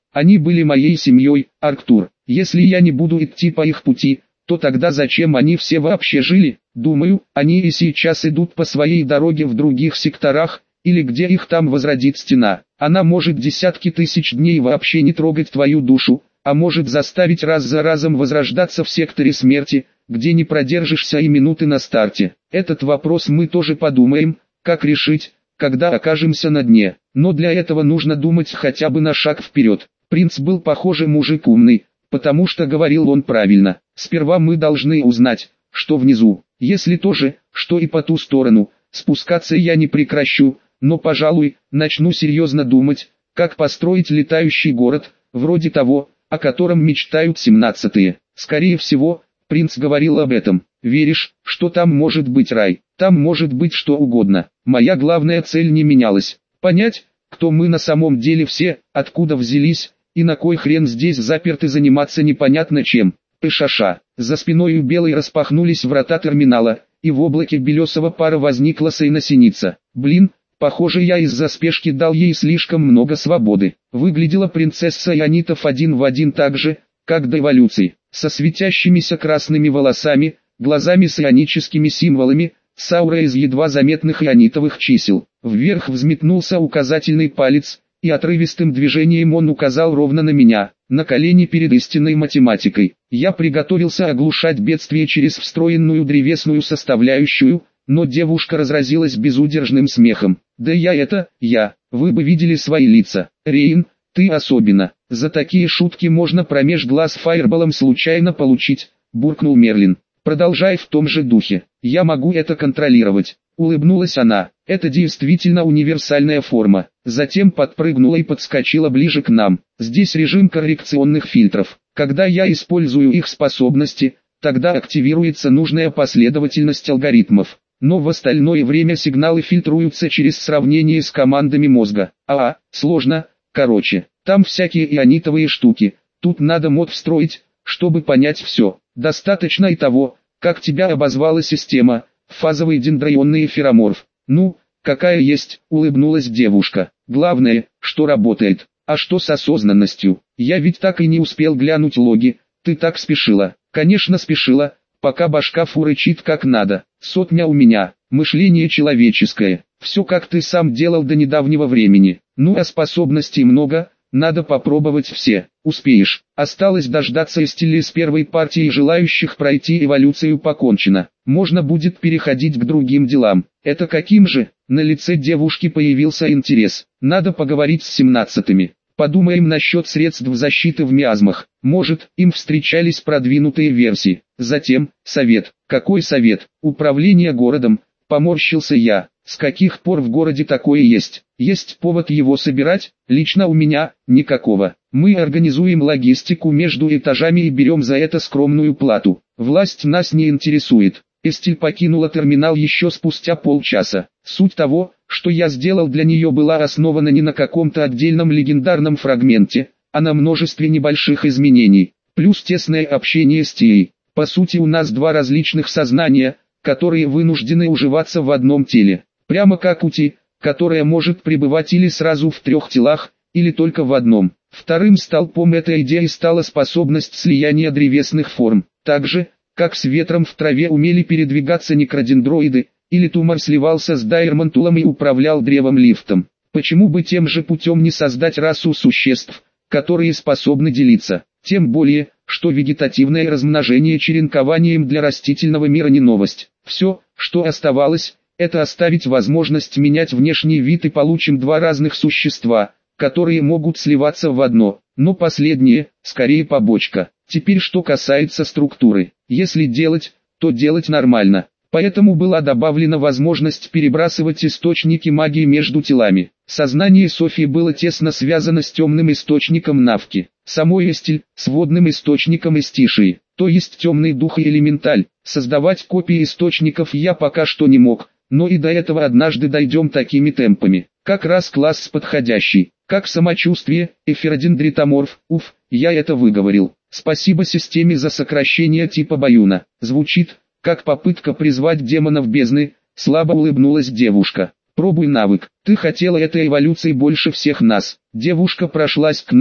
Они были моей семьей, Арктур. Если я не буду идти по их пути, то тогда зачем они все вообще жили? Думаю, они и сейчас идут по своей дороге в других секторах, или где их там возродит стена. Она может десятки тысяч дней вообще не трогать твою душу, а может заставить раз за разом возрождаться в секторе смерти, где не продержишься и минуты на старте. Этот вопрос мы тоже подумаем, как решить, когда окажемся на дне. Но для этого нужно думать хотя бы на шаг вперед. Принц был, похоже, мужик умный, потому что говорил он правильно. Сперва мы должны узнать, что внизу. Если то же, что и по ту сторону, спускаться я не прекращу, но, пожалуй, начну серьезно думать, как построить летающий город, вроде того, о котором мечтают семнадцатые. Скорее всего, принц говорил об этом. Веришь, что там может быть рай? Там может быть что угодно. Моя главная цель не менялась. Понять, кто мы на самом деле все, откуда взялись, и на кой хрен здесь заперты заниматься непонятно чем. Пышаша. За спиной у Белой распахнулись врата терминала, и в облаке белесого пара возникла Сейна-синица. Блин, похоже, я из-за спешки дал ей слишком много свободы. Выглядела принцесса Ионитов один в один так же, как до эволюции, со светящимися красными волосами, глазами с ионическими символами, с аурой из едва заметных ионитовых чисел. Вверх взметнулся указательный палец, и отрывистым движением он указал ровно на меня, на колени перед истинной математикой. Я приготовился оглушать бедствие через встроенную древесную составляющую, но девушка разразилась безудержным смехом. Да я это, я, вы бы видели свои лица. Рейн, ты особенно. За такие шутки можно промеж глаз фаерболом случайно получить, буркнул Мерлин. Продолжай в том же духе. Я могу это контролировать. Улыбнулась она. Это действительно универсальная форма. Затем подпрыгнула и подскочила ближе к нам. Здесь режим коррекционных фильтров. Когда я использую их способности, тогда активируется нужная последовательность алгоритмов. Но в остальное время сигналы фильтруются через сравнение с командами мозга. А, сложно, короче. Там всякие ионитовые штуки. Тут надо мод встроить, чтобы понять все. Достаточно и того, как тебя обозвала система, фазовый дендроионный фероморф. Ну, какая есть, улыбнулась девушка. Главное, что работает. А что с осознанностью? Я ведь так и не успел глянуть логи. Ты так спешила. Конечно спешила, пока башка фурычит как надо. Сотня у меня, мышление человеческое. Все как ты сам делал до недавнего времени. Ну а способностей много, надо попробовать все. Успеешь. Осталось дождаться Эстили с первой партией желающих пройти эволюцию покончено. Можно будет переходить к другим делам. Это каким же? На лице девушки появился интерес. Надо поговорить с семнадцатыми. Подумаем насчет средств защиты в миазмах. Может, им встречались продвинутые версии. Затем, совет. Какой совет? Управление городом. Поморщился я. С каких пор в городе такое есть? Есть повод его собирать? Лично у меня никакого. Мы организуем логистику между этажами и берем за это скромную плату. Власть нас не интересует. Эстиль покинула терминал еще спустя полчаса. Суть того, что я сделал для нее, была основана не на каком-то отдельном легендарном фрагменте, а на множестве небольших изменений, плюс тесное общение с Тией. По сути, у нас два различных сознания, которые вынуждены уживаться в одном теле. Прямо как у Ти, которая может пребывать или сразу в трех телах, или только в одном. Вторым столпом этой идеи стала способность слияния древесных форм. Так же, как с ветром в траве умели передвигаться некродендроиды, или Тумор сливался с Дайермантулом и управлял древом-лифтом. Почему бы тем же путем не создать расу существ, которые способны делиться? Тем более, что вегетативное размножение черенкованием для растительного мира не новость. Все, что оставалось, это оставить возможность менять внешний вид, и получим два разных существа, которые могут сливаться в одно, но последнее, скорее побочка. Теперь что касается структуры. Если делать, то делать нормально. Поэтому была добавлена возможность перебрасывать источники магии между телами. Сознание Софии было тесно связано с темным источником Навки, самой Эстиль, с водным источником Эстишии, то есть темный дух и элементаль. Создавать копии источников я пока что не мог, но и до этого однажды дойдем такими темпами. Как раз класс подходящий. Как самочувствие, эфиродендритоморф, уф, я это выговорил. Спасибо системе за сокращение типа Баюна. Звучит, как попытка призвать демонов бездны, слабо улыбнулась девушка. Пробуй навык. Ты хотела этой эволюции больше всех нас. Девушка прошлась к нам,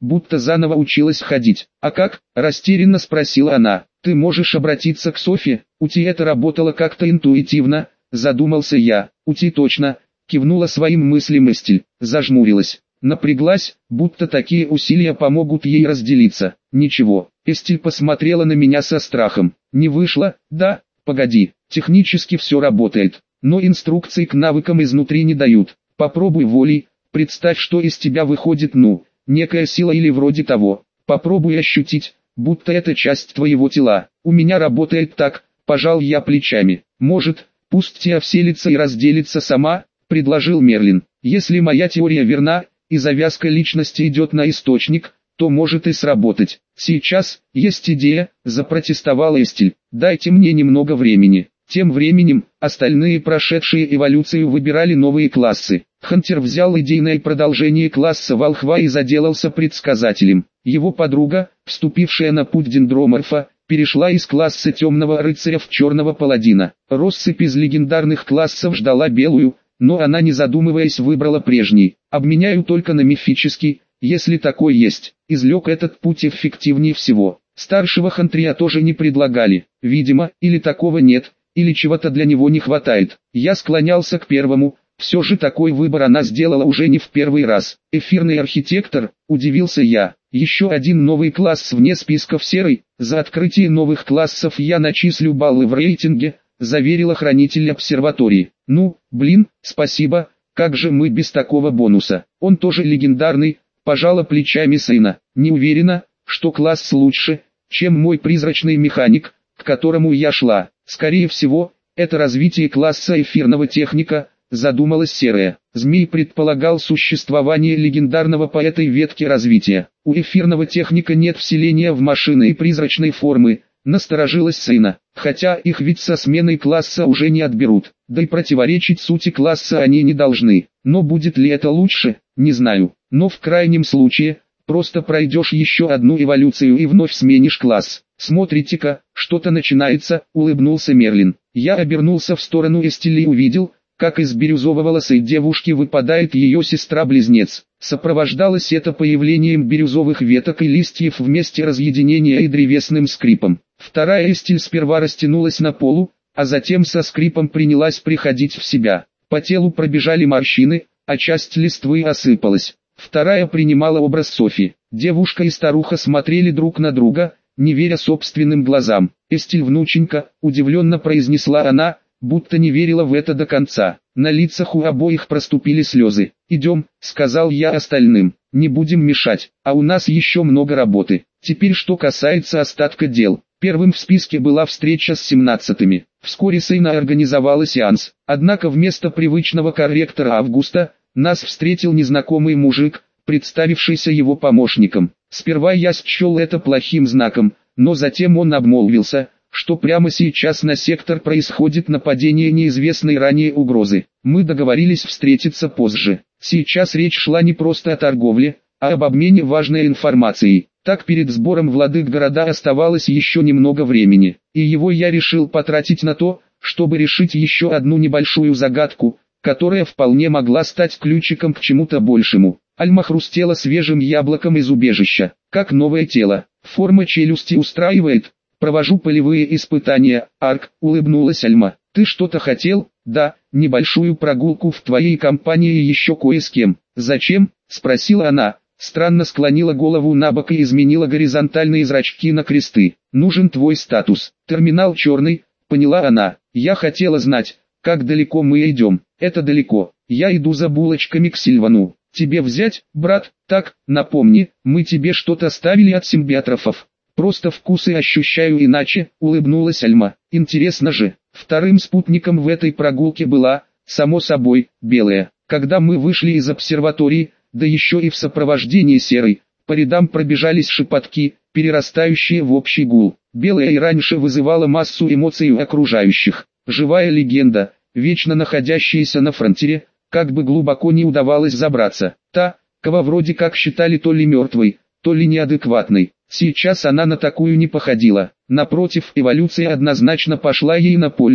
будто заново училась ходить. «А как?» – растерянно спросила она. «Ты можешь обратиться к Софи, у Ти это работало как-то интуитивно», – задумался я. «У Ти точно», – кивнула своим мыслям Эстель, зажмурилась. Напряглась, будто такие усилия помогут ей разделиться. «Ничего». Эстель посмотрела на меня со страхом. «Не вышло?» «Да, погоди, технически все работает, но инструкций к навыкам изнутри не дают. Попробуй волей, представь, что из тебя выходит, ну, некая сила или вроде того. Попробуй ощутить, будто это часть твоего тела. У меня работает так», – пожал я плечами. «Может, пусть Ти вселится и разделится сама?» – предложил Мерлин. «Если моя теория верна, и завязка личности идет на источник, то может и сработать. Сейчас есть идея», – запротестовала Эстель. «Дайте мне немного времени». Тем временем, остальные прошедшие эволюцию выбирали новые классы. Хантер взял идейное продолжение класса волхва и заделался предсказателем. Его подруга, вступившая на путь дендроморфа, перешла из класса темного рыцаря в черного паладина. Россыпь из легендарных классов ждала белую, но она, не задумываясь, выбрала прежний. «Обменяю только на мифический, если такой есть», – излег этот путь эффективнее всего. Старшего хантрия тоже не предлагали. Видимо, или такого нет, или чего-то для него не хватает. Я склонялся к первому, все же такой выбор она сделала уже не в первый раз. «Эфирный архитектор», – удивился я. «Еще один новый класс вне списков серый, за открытие новых классов я начислю баллы в рейтинге», – заверила хранитель обсерватории. «Ну, блин, спасибо, как же мы без такого бонуса? Он тоже легендарный», – пожала плечами сына. «Не уверена, что класс лучше, чем мой призрачный механик, к которому я шла. Скорее всего, это развитие класса эфирного техника», – задумалась Серая. Змей предполагал существование легендарного по этой ветке развития. «У эфирного техника нет вселения в машины и призрачной формы», – насторожилась сына. «Хотя их ведь со сменой класса уже не отберут, да и противоречить сути класса они не должны. Но будет ли это лучше, не знаю. Но в крайнем случае, просто пройдешь еще одну эволюцию и вновь сменишь класс». «Смотрите-ка, что-то начинается», – улыбнулся Мерлин. Я обернулся в сторону Эстели и увидел, как из бирюзово-волосой девушки выпадает ее сестра-близнец. Сопровождалось это появлением бирюзовых веток и листьев вместе разъединения и древесным скрипом. Вторая Эстель сперва растянулась на полу, а затем со скрипом принялась приходить в себя. По телу пробежали морщины, а часть листвы осыпалась. Вторая принимала образ Софи. Девушка и старуха смотрели друг на друга, не веря собственным глазам. «Эстель, внученька», – удивленно произнесла она, будто не верила в это до конца. На лицах у обоих проступили слезы. «Идем», – сказал я остальным, – «не будем мешать, а у нас еще много работы». Теперь что касается остатка дел. Первым в списке была встреча с семнадцатыми. Вскоре Сейна организовала сеанс. Однако вместо привычного корректора Августа, нас встретил незнакомый мужик, представившийся его помощником. Сперва я счел это плохим знаком, но затем он обмолвился, что прямо сейчас на сектор происходит нападение неизвестной ранее угрозы. Мы договорились встретиться позже. Сейчас речь шла не просто о торговле, а об обмене важной информацией. Так перед сбором владык города оставалось еще немного времени, и его я решил потратить на то, чтобы решить еще одну небольшую загадку, которая вполне могла стать ключиком к чему-то большему. Альма хрустела свежим яблоком из убежища. «Как новое тело? Форма челюсти устраивает? Провожу полевые испытания». «Арк», — улыбнулась Альма. «Ты что-то хотел?» «Да, небольшую прогулку в твоей компании и еще кое с кем». «Зачем?» — спросила она. Странно склонила голову на бок и изменила горизонтальные зрачки на кресты. «Нужен твой статус. Терминал черный», — поняла она. «Я хотела знать, как далеко мы идем». «Это далеко. Я иду за булочками к Сильвану. Тебе взять, брат?» «Так, напомни, мы тебе что-то ставили от симбиотрофов». «Просто вкусы ощущаю иначе», — улыбнулась Альма. «Интересно же». Вторым спутником в этой прогулке была, само собой, белая. Когда мы вышли из обсерватории, да еще и в сопровождении серой, по рядам пробежались шепотки, перерастающие в общий гул. Белая и раньше вызывала массу эмоций у окружающих. Живая легенда, вечно находящаяся на фронтире, как бы глубоко не удавалось забраться. Та, кого вроде как считали то ли мертвой, то ли неадекватной. Сейчас она на такую не походила. Напротив, эволюция однозначно пошла ей на пользу.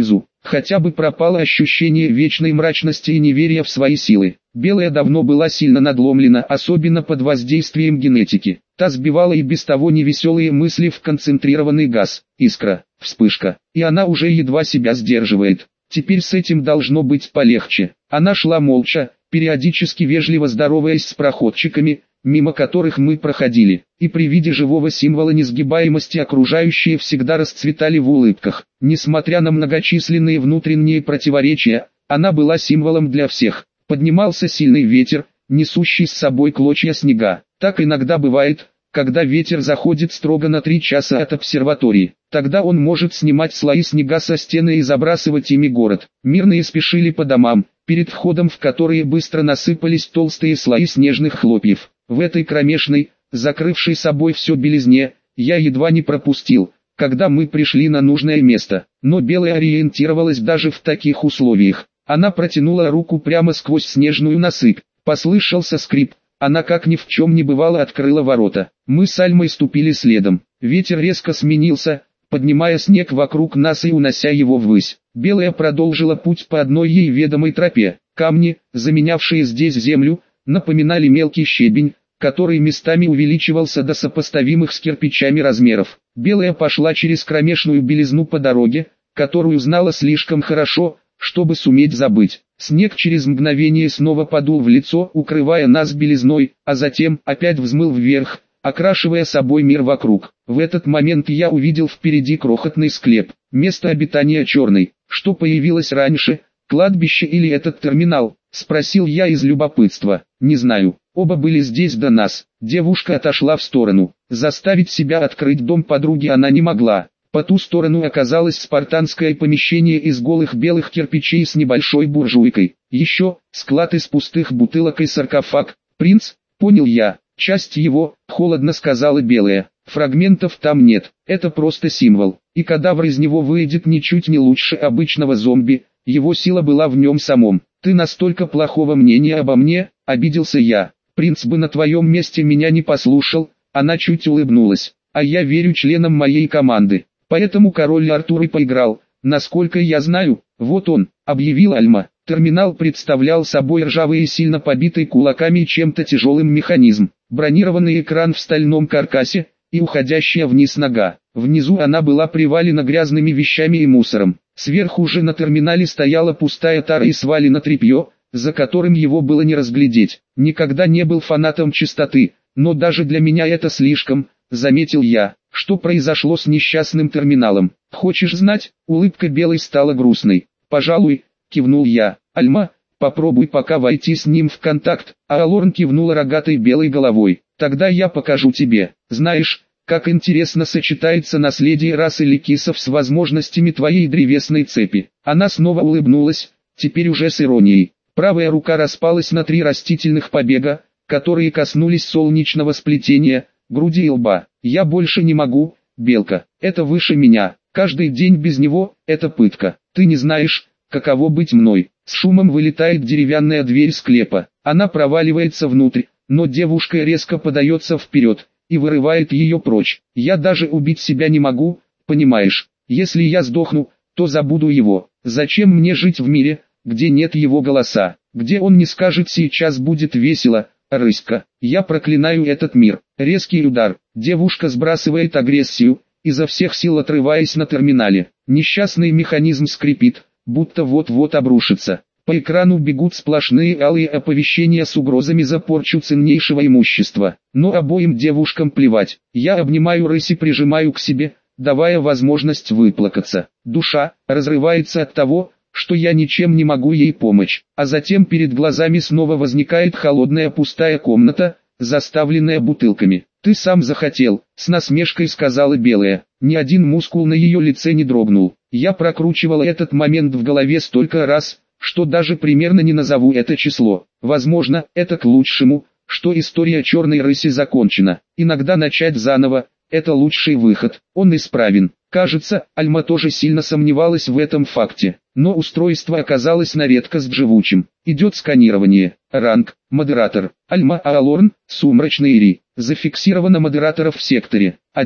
Хотя бы пропало ощущение вечной мрачности и неверия в свои силы. Белая давно была сильно надломлена, особенно под воздействием генетики. Та сбивала и без того невеселые мысли в концентрированный газ. Искра, вспышка, и она уже едва себя сдерживает. Теперь с этим должно быть полегче. Она шла молча, периодически вежливо здороваясь с проходчиками, мимо которых мы проходили, и при виде живого символа несгибаемости окружающие всегда расцветали в улыбках. Несмотря на многочисленные внутренние противоречия, она была символом для всех. Поднимался сильный ветер, несущий с собой клочья снега. Так иногда бывает, когда ветер заходит строго на три часа от обсерватории. Тогда он может снимать слои снега со стены и забрасывать ими город. Мирные спешили по домам, перед входом в которые быстро насыпались толстые слои снежных хлопьев. В этой кромешной, закрывшей собой все белизне, я едва не пропустил, когда мы пришли на нужное место. Но Белая ориентировалась даже в таких условиях. Она протянула руку прямо сквозь снежную насыпь. Послышался скрип. Она как ни в чем не бывало открыла ворота. Мы с Альмой ступили следом. Ветер резко сменился, поднимая снег вокруг нас и унося его ввысь. Белая продолжила путь по одной ей ведомой тропе. Камни, заменявшие здесь землю, напоминали мелкий щебень, который местами увеличивался до сопоставимых с кирпичами размеров. Белая пошла через кромешную белизну по дороге, которую знала слишком хорошо, чтобы суметь забыть. Снег через мгновение снова подул в лицо, укрывая нас белизной, а затем опять взмыл вверх, окрашивая собой мир вокруг. В этот момент я увидел впереди крохотный склеп, место обитания черной. Что появилось раньше, кладбище или этот терминал? Спросил я из любопытства. Не знаю, оба были здесь до нас. Девушка отошла в сторону. Заставить себя открыть дом подруги она не могла. По ту сторону оказалось спартанское помещение из голых белых кирпичей с небольшой буржуйкой. Еще, склад из пустых бутылок и саркофаг. Принц, понял я, часть его, холодно сказала Белая. Фрагментов там нет, это просто символ. И кадавр из него выйдет ничуть не лучше обычного зомби, его сила была в нем самом. Ты настолько плохого мнения обо мне, обиделся я. Принц бы на твоем месте меня не послушал, она чуть улыбнулась. А я верю членам моей команды. Поэтому король Артур и поиграл. Насколько я знаю, вот он, объявил Альма. Терминал представлял собой ржавый и сильно побитый кулаками и чем-то тяжелым механизм. Бронированный экран в стальном каркасе и уходящая вниз нога. Внизу она была привалена грязными вещами и мусором. Сверху же на терминале стояла пустая тара и свалено тряпье, за которым его было не разглядеть. Никогда не был фанатом чистоты, но даже для меня это слишком, заметил я. Что произошло с несчастным терминалом? Хочешь знать? Улыбка Белой стала грустной. Пожалуй, кивнул я. Альма, попробуй пока войти с ним в контакт. А Алорн кивнула рогатой белой головой. Тогда я покажу тебе. Знаешь, как интересно сочетается наследие расы ликисов с возможностями твоей древесной цепи. Она снова улыбнулась, теперь уже с иронией. Правая рука распалась на три растительных побега, которые коснулись солнечного сплетения, груди и лба. Я больше не могу, Белка, это выше меня. Каждый день без него – это пытка. Ты не знаешь, каково быть мной. С шумом вылетает деревянная дверь склепа. Она проваливается внутрь, но девушка резко подается вперед и вырывает ее прочь. Я даже убить себя не могу, понимаешь? Если я сдохну, то забуду его. Зачем мне жить в мире, где нет его голоса, где он не скажет «сейчас будет весело», рыська. Я проклинаю этот мир. Резкий удар. Девушка сбрасывает агрессию, изо всех сил отрываясь на терминале. Несчастный механизм скрипит, будто вот-вот обрушится. По экрану бегут сплошные алые оповещения с угрозами за порчу ценнейшего имущества. Но обоим девушкам плевать. Я обнимаю рысь и прижимаю к себе, давая возможность выплакаться. Душа разрывается от того, что я ничем не могу ей помочь. А затем перед глазами снова возникает холодная пустая комната, заставленная бутылками. «Ты сам захотел», — с насмешкой сказала Белая. Ни один мускул на ее лице не дрогнул. Я прокручивал этот момент в голове столько раз, что даже примерно не назову это число. Возможно, это к лучшему, что история черной рыси закончена. Иногда начать заново – это лучший выход. Он исправен. Кажется, Альма тоже сильно сомневалась в этом факте. Но устройство оказалось на редкость живучим. Идет сканирование. Ранг. Модератор. Альма Аалорн. Сумрачный Ири. Зафиксировано модераторов в секторе. один.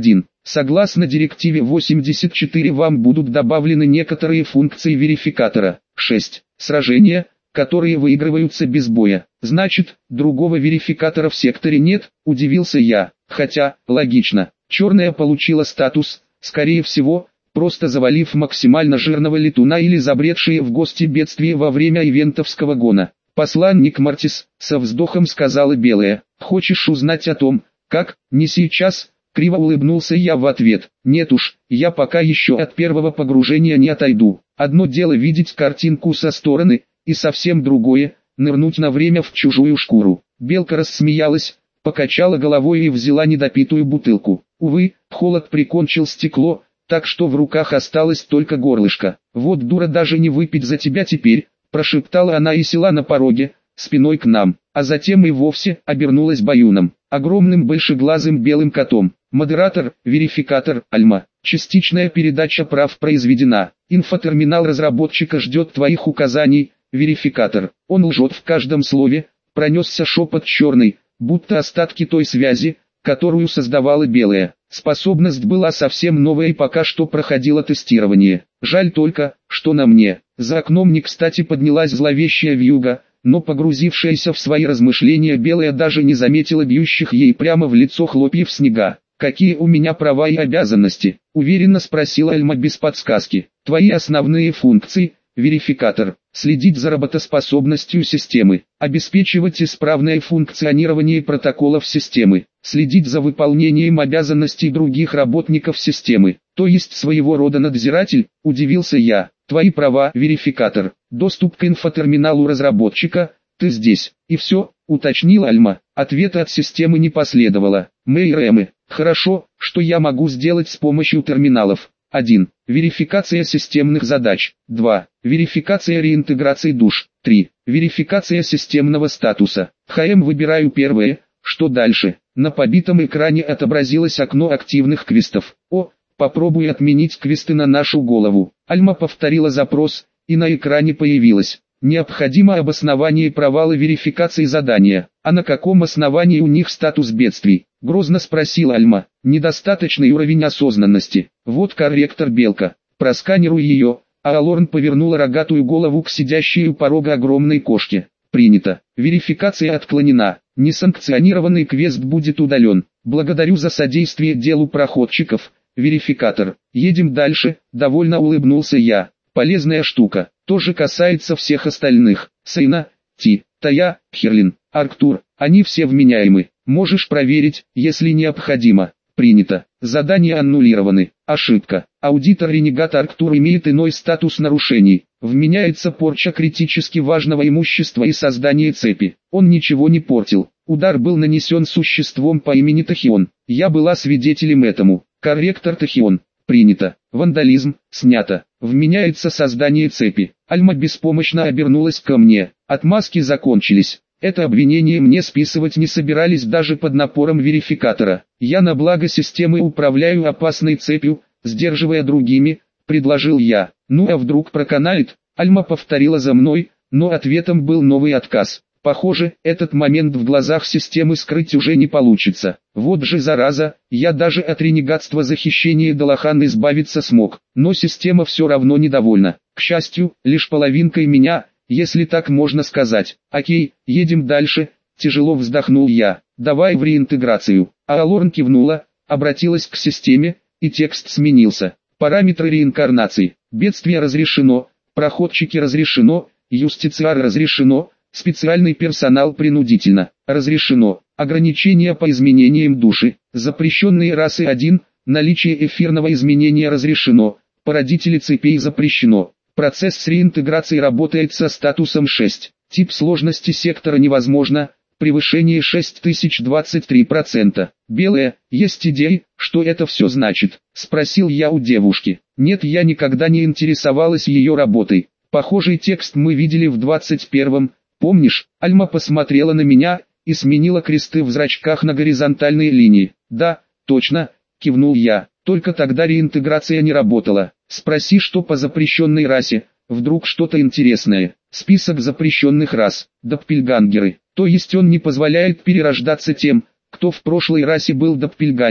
Согласно директиве восемьдесят четыре вам будут добавлены некоторые функции верификатора. шесть. Сражения, которые выигрываются без боя. Значит, другого верификатора в секторе нет, удивился я. Хотя, логично, черная получила статус, скорее всего, просто завалив максимально жирного летуна или забредшие в гости бедствие во время ивентовского гона. Посланник Мартис, со вздохом сказала белая, хочешь узнать о том, как, не сейчас? Криво улыбнулся я в ответ. Нет уж, я пока еще от первого погружения не отойду. Одно дело видеть картинку со стороны, и совсем другое – нырнуть на время в чужую шкуру. Белка рассмеялась, покачала головой и взяла недопитую бутылку. Увы, холод прикончил стекло, так что в руках осталось только горлышко. Вот дура, даже не выпить за тебя теперь, прошептала она и села на пороге, спиной к нам, а затем и вовсе обернулась баюном, огромным большеглазым белым котом. Модератор, верификатор, Альма. Частичная передача прав произведена. Инфотерминал разработчика ждет твоих указаний, верификатор. Он лжет в каждом слове, пронесся шепот черный, будто остатки той связи, которую создавала белая. Способность была совсем новая и пока что проходила тестирование. Жаль только, что на мне. За окном не кстати поднялась зловещая вьюга, но погрузившаяся в свои размышления белая даже не заметила бьющих ей прямо в лицо хлопьев снега. «Какие у меня права и обязанности?» – уверенно спросила Альма без подсказки. «Твои основные функции, верификатор, следить за работоспособностью системы, обеспечивать исправное функционирование протоколов системы, следить за выполнением обязанностей других работников системы, то есть своего рода надзиратель», – удивился я. «Твои права, верификатор, доступ к инфотерминалу разработчика, ты здесь, и все», – уточнила Альма. Ответа от системы не последовало. Мэйрэмы. Хорошо, что я могу сделать с помощью терминалов. один. Верификация системных задач. два. Верификация реинтеграции душ. три. Верификация системного статуса. ХМ выбираю первое. Что дальше? На побитом экране отобразилось окно активных квестов. О, попробуй отменить квесты на нашу голову. Альма повторила запрос, и на экране появилось. Необходимо обоснование провала верификации задания. А на каком основании у них статус бедствий? Грозно спросила Альма. Недостаточный уровень осознанности. Вот корректор белка. Просканируй ее. А Алорн повернула рогатую голову к сидящей у порога огромной кошке. Принято. Верификация отклонена. Несанкционированный квест будет удален. Благодарю за содействие делу проходчиков. Верификатор. Едем дальше. Довольно улыбнулся я. Полезная штука. Тоже касается всех остальных. Сейна, Ти, Тая, Херлин, Арктур. Они все вменяемы. Можешь проверить, если необходимо. Принято. Задания аннулированы. Ошибка. Аудитор-ренегат Арктур имеет иной статус нарушений. Вменяется порча критически важного имущества и создание цепи. Он ничего не портил. Удар был нанесен существом по имени Тахион. Я была свидетелем этому. Корректор Тахион. Принято. Вандализм. Снято. Вменяется создание цепи. Альма беспомощно обернулась ко мне. Отмазки закончились. Это обвинение мне списывать не собирались даже под напором верификатора. Я на благо системы управляю опасной цепью, сдерживая другими, предложил я. Ну а вдруг проканает? Альма повторила за мной, но ответом был новый отказ. Похоже, этот момент в глазах системы скрыть уже не получится. Вот же зараза, я даже от ренегатства захищения Далахан избавиться смог. Но система все равно недовольна. К счастью, лишь половинкой меня, если так можно сказать. Окей, едем дальше, тяжело вздохнул я. Давай в реинтеграцию. А Алорн кивнула, обратилась к системе, и текст сменился. Параметры реинкарнации. Бедствие разрешено, проходчики разрешено, юстициар разрешено, специальный персонал принудительно разрешено. Ограничения по изменениям души. Запрещенные расы один. Наличие эфирного изменения разрешено. Породители цепей запрещено. Процесс с реинтеграцией работает со статусом шесть. Тип сложности сектора невозможно. Превышение шесть тысяч двадцать три процента. Белая, есть идеи, что это все значит? Спросил я у девушки. Нет, я никогда не интересовалась ее работой. Похожий текст мы видели в двадцать первом. Помнишь? Альма посмотрела на меня и сменила кресты в зрачках на горизонтальные линии. Да, точно, кивнул я. Только тогда реинтеграция не работала. Спроси, что по запрещенной расе, вдруг что-то интересное. Список запрещенных рас. Доппельгангеры. То есть он не позволяет перерождаться тем, кто в прошлой расе был доппельгангером.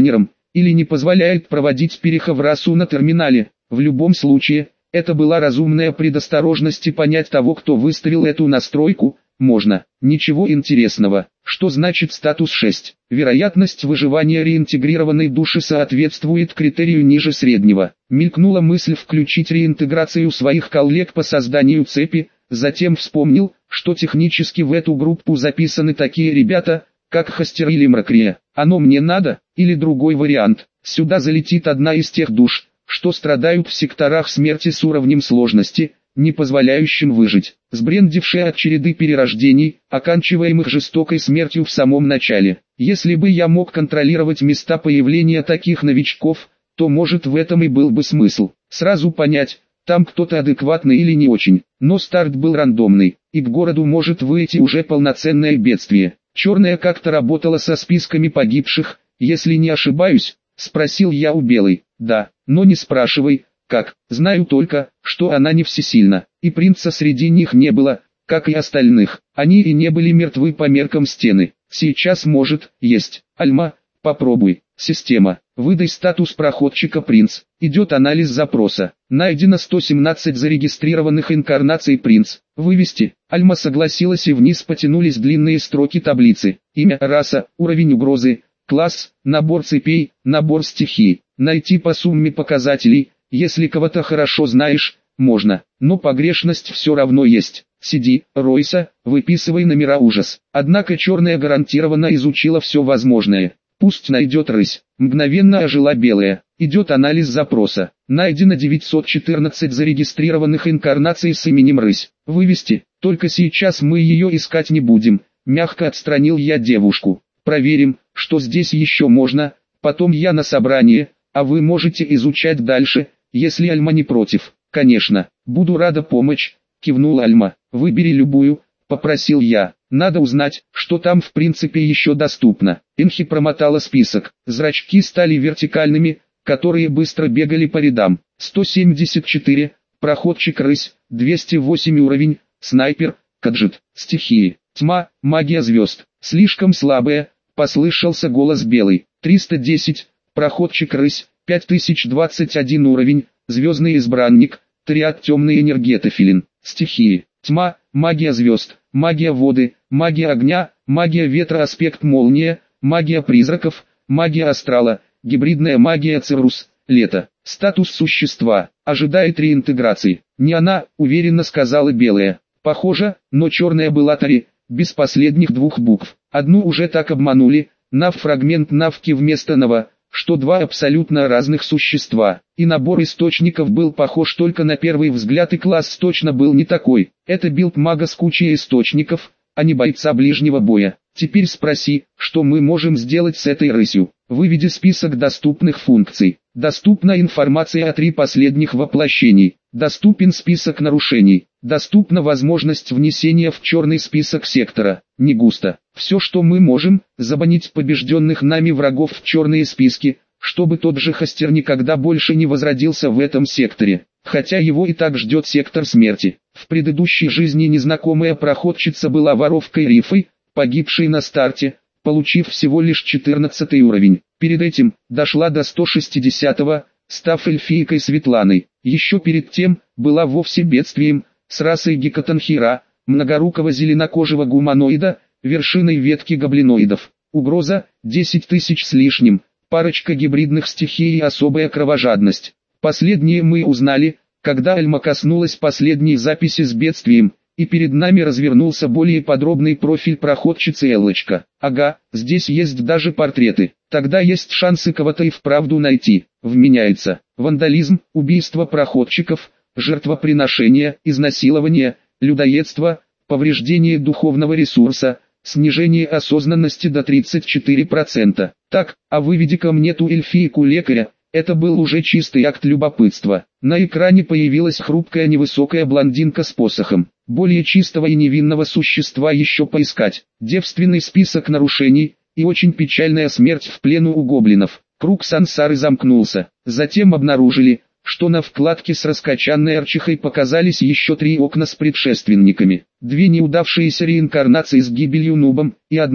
или не позволяет проводить переход в расу на терминале. В любом случае, это была разумная предосторожность, и понять того, кто выставил эту настройку, можно. Ничего интересного. Что значит статус шесть? Вероятность выживания реинтегрированной души соответствует критерию ниже среднего. Мелькнула мысль включить реинтеграцию своих коллег по созданию цепи, затем вспомнил, что технически в эту группу записаны такие ребята, как Хастер или Мракрия. Оно мне надо? Или другой вариант? Сюда залетит одна из тех душ, что страдают в секторах смерти с уровнем сложности, не позволяющим выжить, сбрендившие от череды перерождений, оканчиваемых жестокой смертью в самом начале. Если бы я мог контролировать места появления таких новичков, то может в этом и был бы смысл. Сразу понять, там кто-то адекватный или не очень, но старт был рандомный, и к городу может выйти уже полноценное бедствие. Черная как-то работала со списками погибших, если не ошибаюсь, спросил я у Белой. Да, но не спрашивай, как, знаю только, что она не всесильна, и принца среди них не было, как и остальных, они и не были мертвы по меркам стены. Сейчас может, есть. Альма, попробуй. Система, выдай статус проходчика принц. Идет анализ запроса. Найдено сто семнадцать зарегистрированных инкарнаций принц. Вывести. Альма согласилась, и вниз потянулись длинные строки таблицы. Имя, раса, уровень угрозы, класс, набор цепей, набор стихий. Найти по сумме показателей. Если кого-то хорошо знаешь, можно, но погрешность все равно есть. Сиди, ройся, выписывай номера ужас. Однако черная гарантированно изучила все возможное. Пусть найдет рысь. Мгновенно ожила Белая. Идет анализ запроса. Найдено девятьсот четырнадцать зарегистрированных инкарнаций с именем рысь. Вывести. Только сейчас мы ее искать не будем. Мягко отстранил я девушку. Проверим, что здесь еще можно. Потом я на собрание, а вы можете изучать дальше, если Альма не против. Конечно, буду рада помочь, кивнула Альма. Выбери любую, попросил я. Надо узнать, что там в принципе еще доступно. Инхи промотала список. Зрачки стали вертикальными, которые быстро бегали по рядам. сто семьдесят четыре, проходчик рысь, двести восемь уровень, снайпер, каджит, стихии, тьма, магия звезд. Слишком слабая, послышался голос Белый. триста десять, проходчик рысь, пять тысяч двадцать один уровень, звездный избранник, триад темный энергетофилин, стихии, тьма, магия звезд, магия воды, магия огня, магия ветра, аспект молния, магия призраков, магия астрала, гибридная магия Церус, лето. Статус существа, ожидает реинтеграции. Не она, уверенно сказала Белая. Похоже, но черная была Тари, без последних двух букв. Одну уже так обманули, нав фрагмент навки вместо нова, что два абсолютно разных существа. И набор источников был похож только на первый взгляд, и класс точно был не такой. Это билд мага с кучей источников, а не бойца ближнего боя. Теперь спроси, что мы можем сделать с этой рысью. Выведи список доступных функций. Доступна информация о три последних воплощений. Доступен список нарушений. Доступна возможность внесения в черный список сектора. Не густо. Все, что мы можем, забанить побежденных нами врагов в черные списки, чтобы тот же Хастер никогда больше не возродился в этом секторе. Хотя его и так ждет сектор смерти. В предыдущей жизни незнакомая проходчица была воровкой Рифой, погибшей на старте, получив всего лишь четырнадцатый уровень. Перед этим дошла до сто шестидесятого, став эльфийкой Светланой. Еще перед тем была вовсе бедствием, с расой Гекатанхира, многорукого зеленокожего гуманоида, вершиной ветки гоблиноидов. Угроза десять тысяч с лишним, парочка гибридных стихий и особая кровожадность. Последнее мы узнали, когда Альма коснулась последней записи с бедствием, и перед нами развернулся более подробный профиль проходчицы Эллочка. Ага, здесь есть даже портреты. Тогда есть шансы кого-то и вправду найти. Вменяется вандализм, убийство проходчиков, жертвоприношение, изнасилование, людоедство, повреждение духовного ресурса, снижение осознанности до тридцать четыре процента. Так, а выведи-ка мне ту эльфийку лекаря. Это был уже чистый акт любопытства. На экране появилась хрупкая невысокая блондинка с посохом. Более чистого и невинного существа еще поискать. Девственный список нарушений и очень печальная смерть в плену у гоблинов. Круг сансары замкнулся. Затем обнаружили, что на вкладке с раскачанной арчихой показались еще три окна с предшественниками. Две неудавшиеся реинкарнации с гибелью нубом, и одна,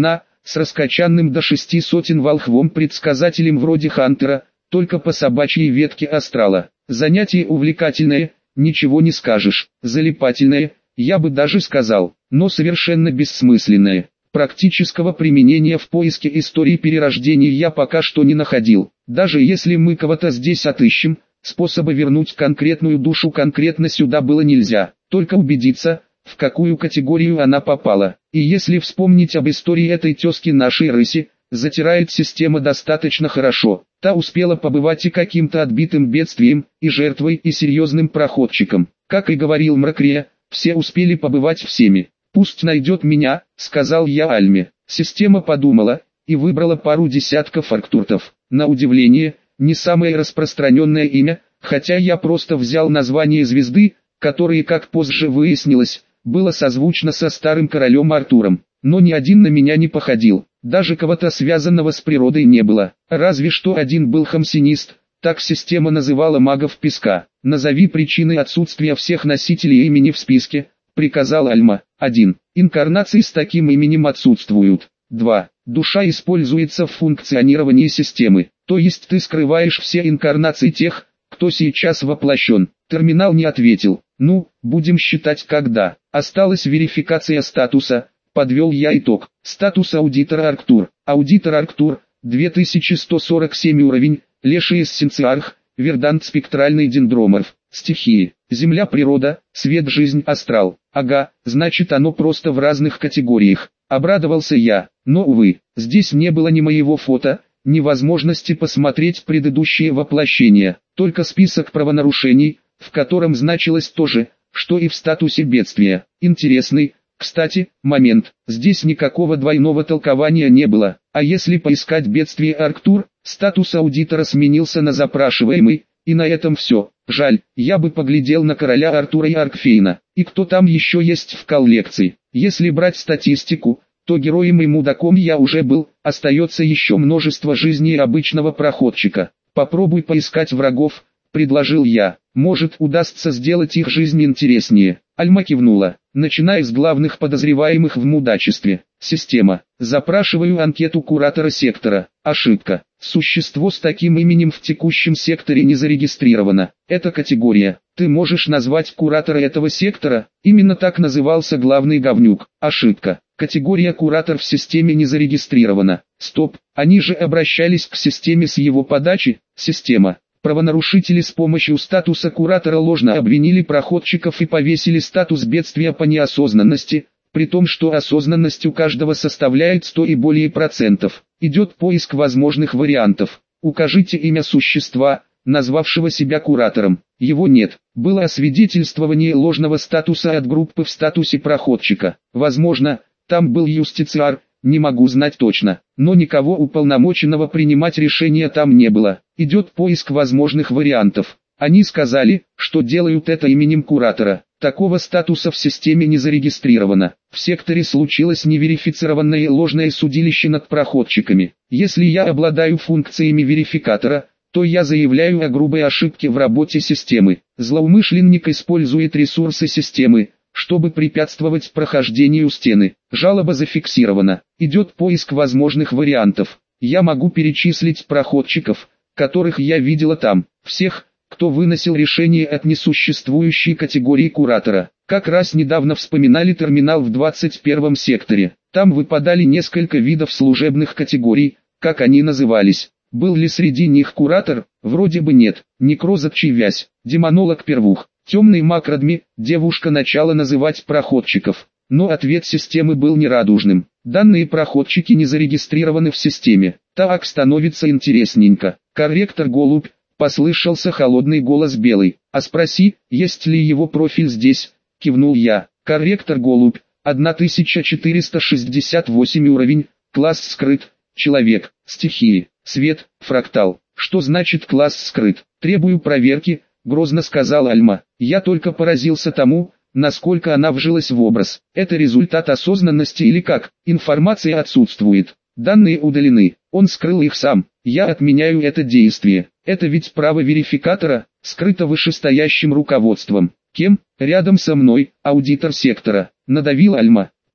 с раскачанным до шести сотен волхвом-предсказателем вроде Хантера, только по собачьей ветке астрала. Занятие увлекательное, ничего не скажешь, залипательное, я бы даже сказал, но совершенно бессмысленное. Практического применения в поиске истории перерождений я пока что не находил. Даже если мы кого-то здесь отыщем, способа вернуть конкретную душу конкретно сюда было нельзя, только убедиться, в какую категорию она попала. И если вспомнить об истории этой тезки нашей рыси, затирает система достаточно хорошо. Та успела побывать и каким-то отбитым бедствием, и жертвой, и серьезным проходчиком. Как и говорил Мракрея, все успели побывать всеми. «Пусть найдет меня», — сказал я Альме. Система подумала, и выбрала пару десятков арктуртов. На удивление, не самое распространенное имя, хотя я просто взял название звезды, которое, как позже выяснилось, было созвучно со старым королем Артуром. Но ни один на меня не походил, даже кого-то связанного с природой не было. Разве что один был хамсинист, так система называла магов песка. «Назови причины отсутствия всех носителей имени в списке», — приказал Альма. один. Инкарнации с таким именем отсутствуют. два. Душа используется в функционировании системы, то есть ты скрываешь все инкарнации тех, кто сейчас воплощен. Терминал не ответил. Ну, будем считать когда. Осталась верификация статуса, подвел я итог. Статус аудитора Арктур. Аудитор Арктур, две тысячи сто сорок семь уровень, леший эссенциарх, вердант спектральный дендроморф. Стихии: земля, природа, свет, жизнь, астрал. Ага, значит оно просто в разных категориях. Обрадовался я, но увы, здесь не было ни моего фото, ни возможности посмотреть предыдущие воплощения, только список правонарушений, в котором значилось то же, что и в статусе бедствия. Интересный, кстати, момент, здесь никакого двойного толкования не было, а если поискать бедствие Арктур, статус аудитора сменился на запрашиваемый, и на этом все. Жаль, я бы поглядел на короля Артура и Аркфейна, и кто там еще есть в коллекции. Если брать статистику, то героем и мудаком я уже был, остается еще множество жизней обычного проходчика. Попробуй поискать врагов, предложил я, может удастся сделать их жизнь интереснее. Альма кивнула, начиная с главных подозреваемых в мудачестве. Система. Запрашиваю анкету куратора сектора. Ошибка. Существо с таким именем в текущем секторе не зарегистрировано. Это категория. Ты можешь назвать куратора этого сектора? Именно так назывался главный говнюк. Ошибка. Категория куратор в системе не зарегистрирована. Стоп, они же обращались к системе с его подачи. Система. Правонарушители с помощью статуса куратора ложно обвинили проходчиков и повесили статус бедствия по неосознанности, при том, что осознанность у каждого составляет сто и более процентов. Идет поиск возможных вариантов. Укажите имя существа, назвавшего себя куратором. Его нет. Было освидетельствование ложного статуса от группы в статусе проходчика. Возможно, там был юстициар, не могу знать точно, но никого уполномоченного принимать решения там не было. Идет поиск возможных вариантов. Они сказали, что делают это именем куратора. Такого статуса в системе не зарегистрировано. В секторе случилось неверифицированное ложное судилище над проходчиками. Если я обладаю функциями верификатора, то я заявляю о грубой ошибке в работе системы. Злоумышленник использует ресурсы системы, чтобы препятствовать прохождению стены. Жалоба зафиксирована. Идет поиск возможных вариантов. Я могу перечислить проходчиков, которых я видела там. Всех, кто выносил решение от несуществующей категории куратора. Как раз недавно вспоминали терминал в двадцать первом секторе. Там выпадали несколько видов служебных категорий, как они назывались. Был ли среди них куратор? Вроде бы нет. Некрозотчий вязь, демонолог первух, темный маг Радми, девушка начала называть проходчиков. Но ответ системы был нерадужным. Данные проходчики не зарегистрированы в системе. Так становится интересненько. Корректор Голубь. Послышался холодный голос Белый. А спроси, есть ли его профиль здесь, кивнул я. Корректор Голубь, тысяча четыреста шестьдесят восемь уровень, класс скрыт, человек, стихии, свет, фрактал. Что значит класс скрыт? Требую проверки, грозно сказал Альма. Я только поразился тому, насколько она вжилась в образ. Это результат осознанности или как? Информация отсутствует. Данные удалены. Он скрыл их сам. Я отменяю это действие. Это ведь право верификатора, скрыто вышестоящим руководством. Кем? Рядом со мной, аудитор сектора. Надавил Альма.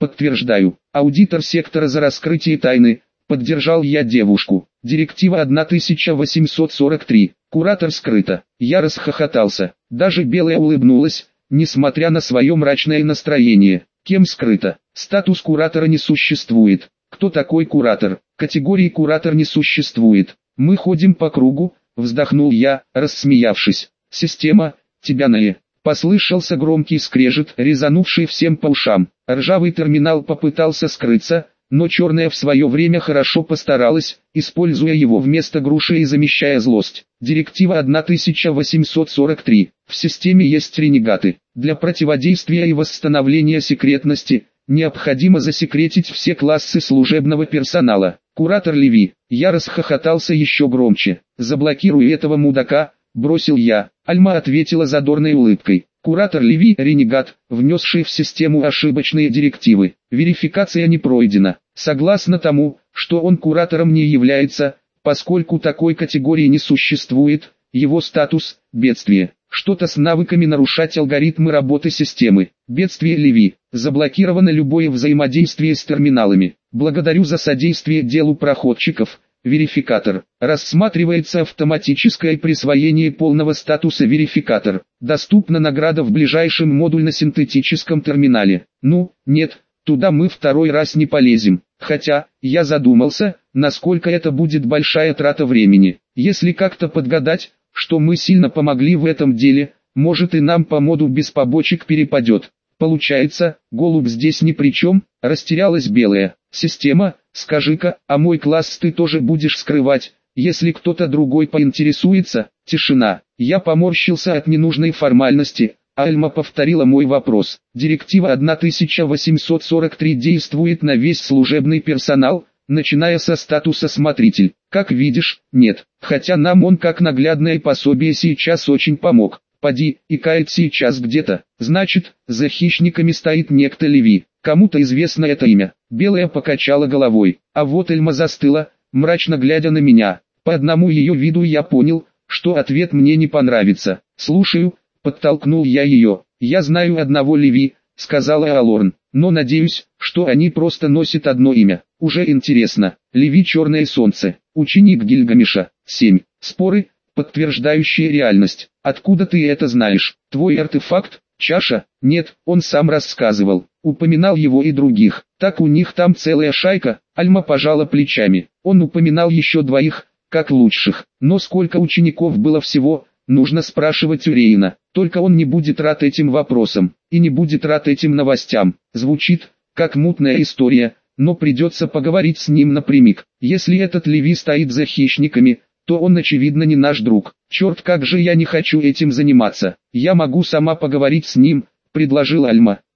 подтверждаю. Аудитор сектора за раскрытие тайны, поддержал я девушку. Директива тысяча восемьсот сорок три. Куратор скрыто. Я расхохотался. Даже Белая улыбнулась, несмотря на свое мрачное настроение. Кем скрыто? Статус куратора не существует. Кто такой куратор? Категории куратор не существует. Мы ходим по кругу, вздохнул я, рассмеявшись. Система, тебя на. Послышался громкий скрежет, резанувший всем по ушам. Ржавый терминал попытался скрыться, но черная в свое время хорошо постаралась, используя его вместо груши и замещая злость. Директива тысяча восемьсот сорок три. В системе есть ренегаты. Для противодействия и восстановления секретности, необходимо засекретить все классы служебного персонала. Куратор Леви. Я расхохотался еще громче. Заблокируй этого мудака, бросил я. Альма ответила задорной улыбкой. Куратор Леви – ренегат, внесший в систему ошибочные директивы. Верификация не пройдена. Согласно тому, что он куратором не является, поскольку такой категории не существует, его статус – бедствие. Что-то с навыками нарушать алгоритмы работы системы. Бедствие Леви. Заблокировано любое взаимодействие с терминалами. Благодарю за содействие делу проходчиков. Верификатор. Рассматривается автоматическое присвоение полного статуса верификатор. Доступна награда в ближайшем модульно-синтетическом терминале. Ну, нет, туда мы второй раз не полезем. Хотя, я задумался, насколько это будет большая трата времени. Если как-то подгадать, что мы сильно помогли в этом деле, может и нам по моду без побочек перепадет. Получается, голубь здесь ни при чем, растерялась Белая. Система, скажи-ка, а мой класс ты тоже будешь скрывать, если кто-то другой поинтересуется? Тишина. Я поморщился от ненужной формальности, а Альма повторила мой вопрос. Директива тысяча восемьсот сорок три действует на весь служебный персонал, начиная со статуса смотритель. Как видишь, нет, хотя нам он как наглядное пособие сейчас очень помог. Поди, икает сейчас где-то. Значит, за хищниками стоит некто Леви. Кому-то известно это имя. Белая покачала головой. А вот Эльма застыла, мрачно глядя на меня. По одному ее виду я понял, что ответ мне не понравится. Слушаю, подтолкнул я ее. Я знаю одного Леви, сказала Алорн. Но надеюсь, что они просто носят одно имя. Уже интересно. Леви Черное Солнце. Ученик Гильгамеша. семь. Споры, подтверждающие реальность. Откуда ты это знаешь? Твой артефакт? Чаша? Нет, он сам рассказывал. Упоминал его и других. Так у них там целая шайка. Альма пожала плечами. Он упоминал еще двоих, как лучших. Но сколько учеников было всего, нужно спрашивать у Рейна. Только он не будет рад этим вопросам. И не будет рад этим новостям. Звучит, как мутная история, но придется поговорить с ним напрямик. Если этот Леви стоит за хищниками, то он очевидно не наш друг. Черт, как же я не хочу этим заниматься. Я могу сама поговорить с ним, предложила Альма.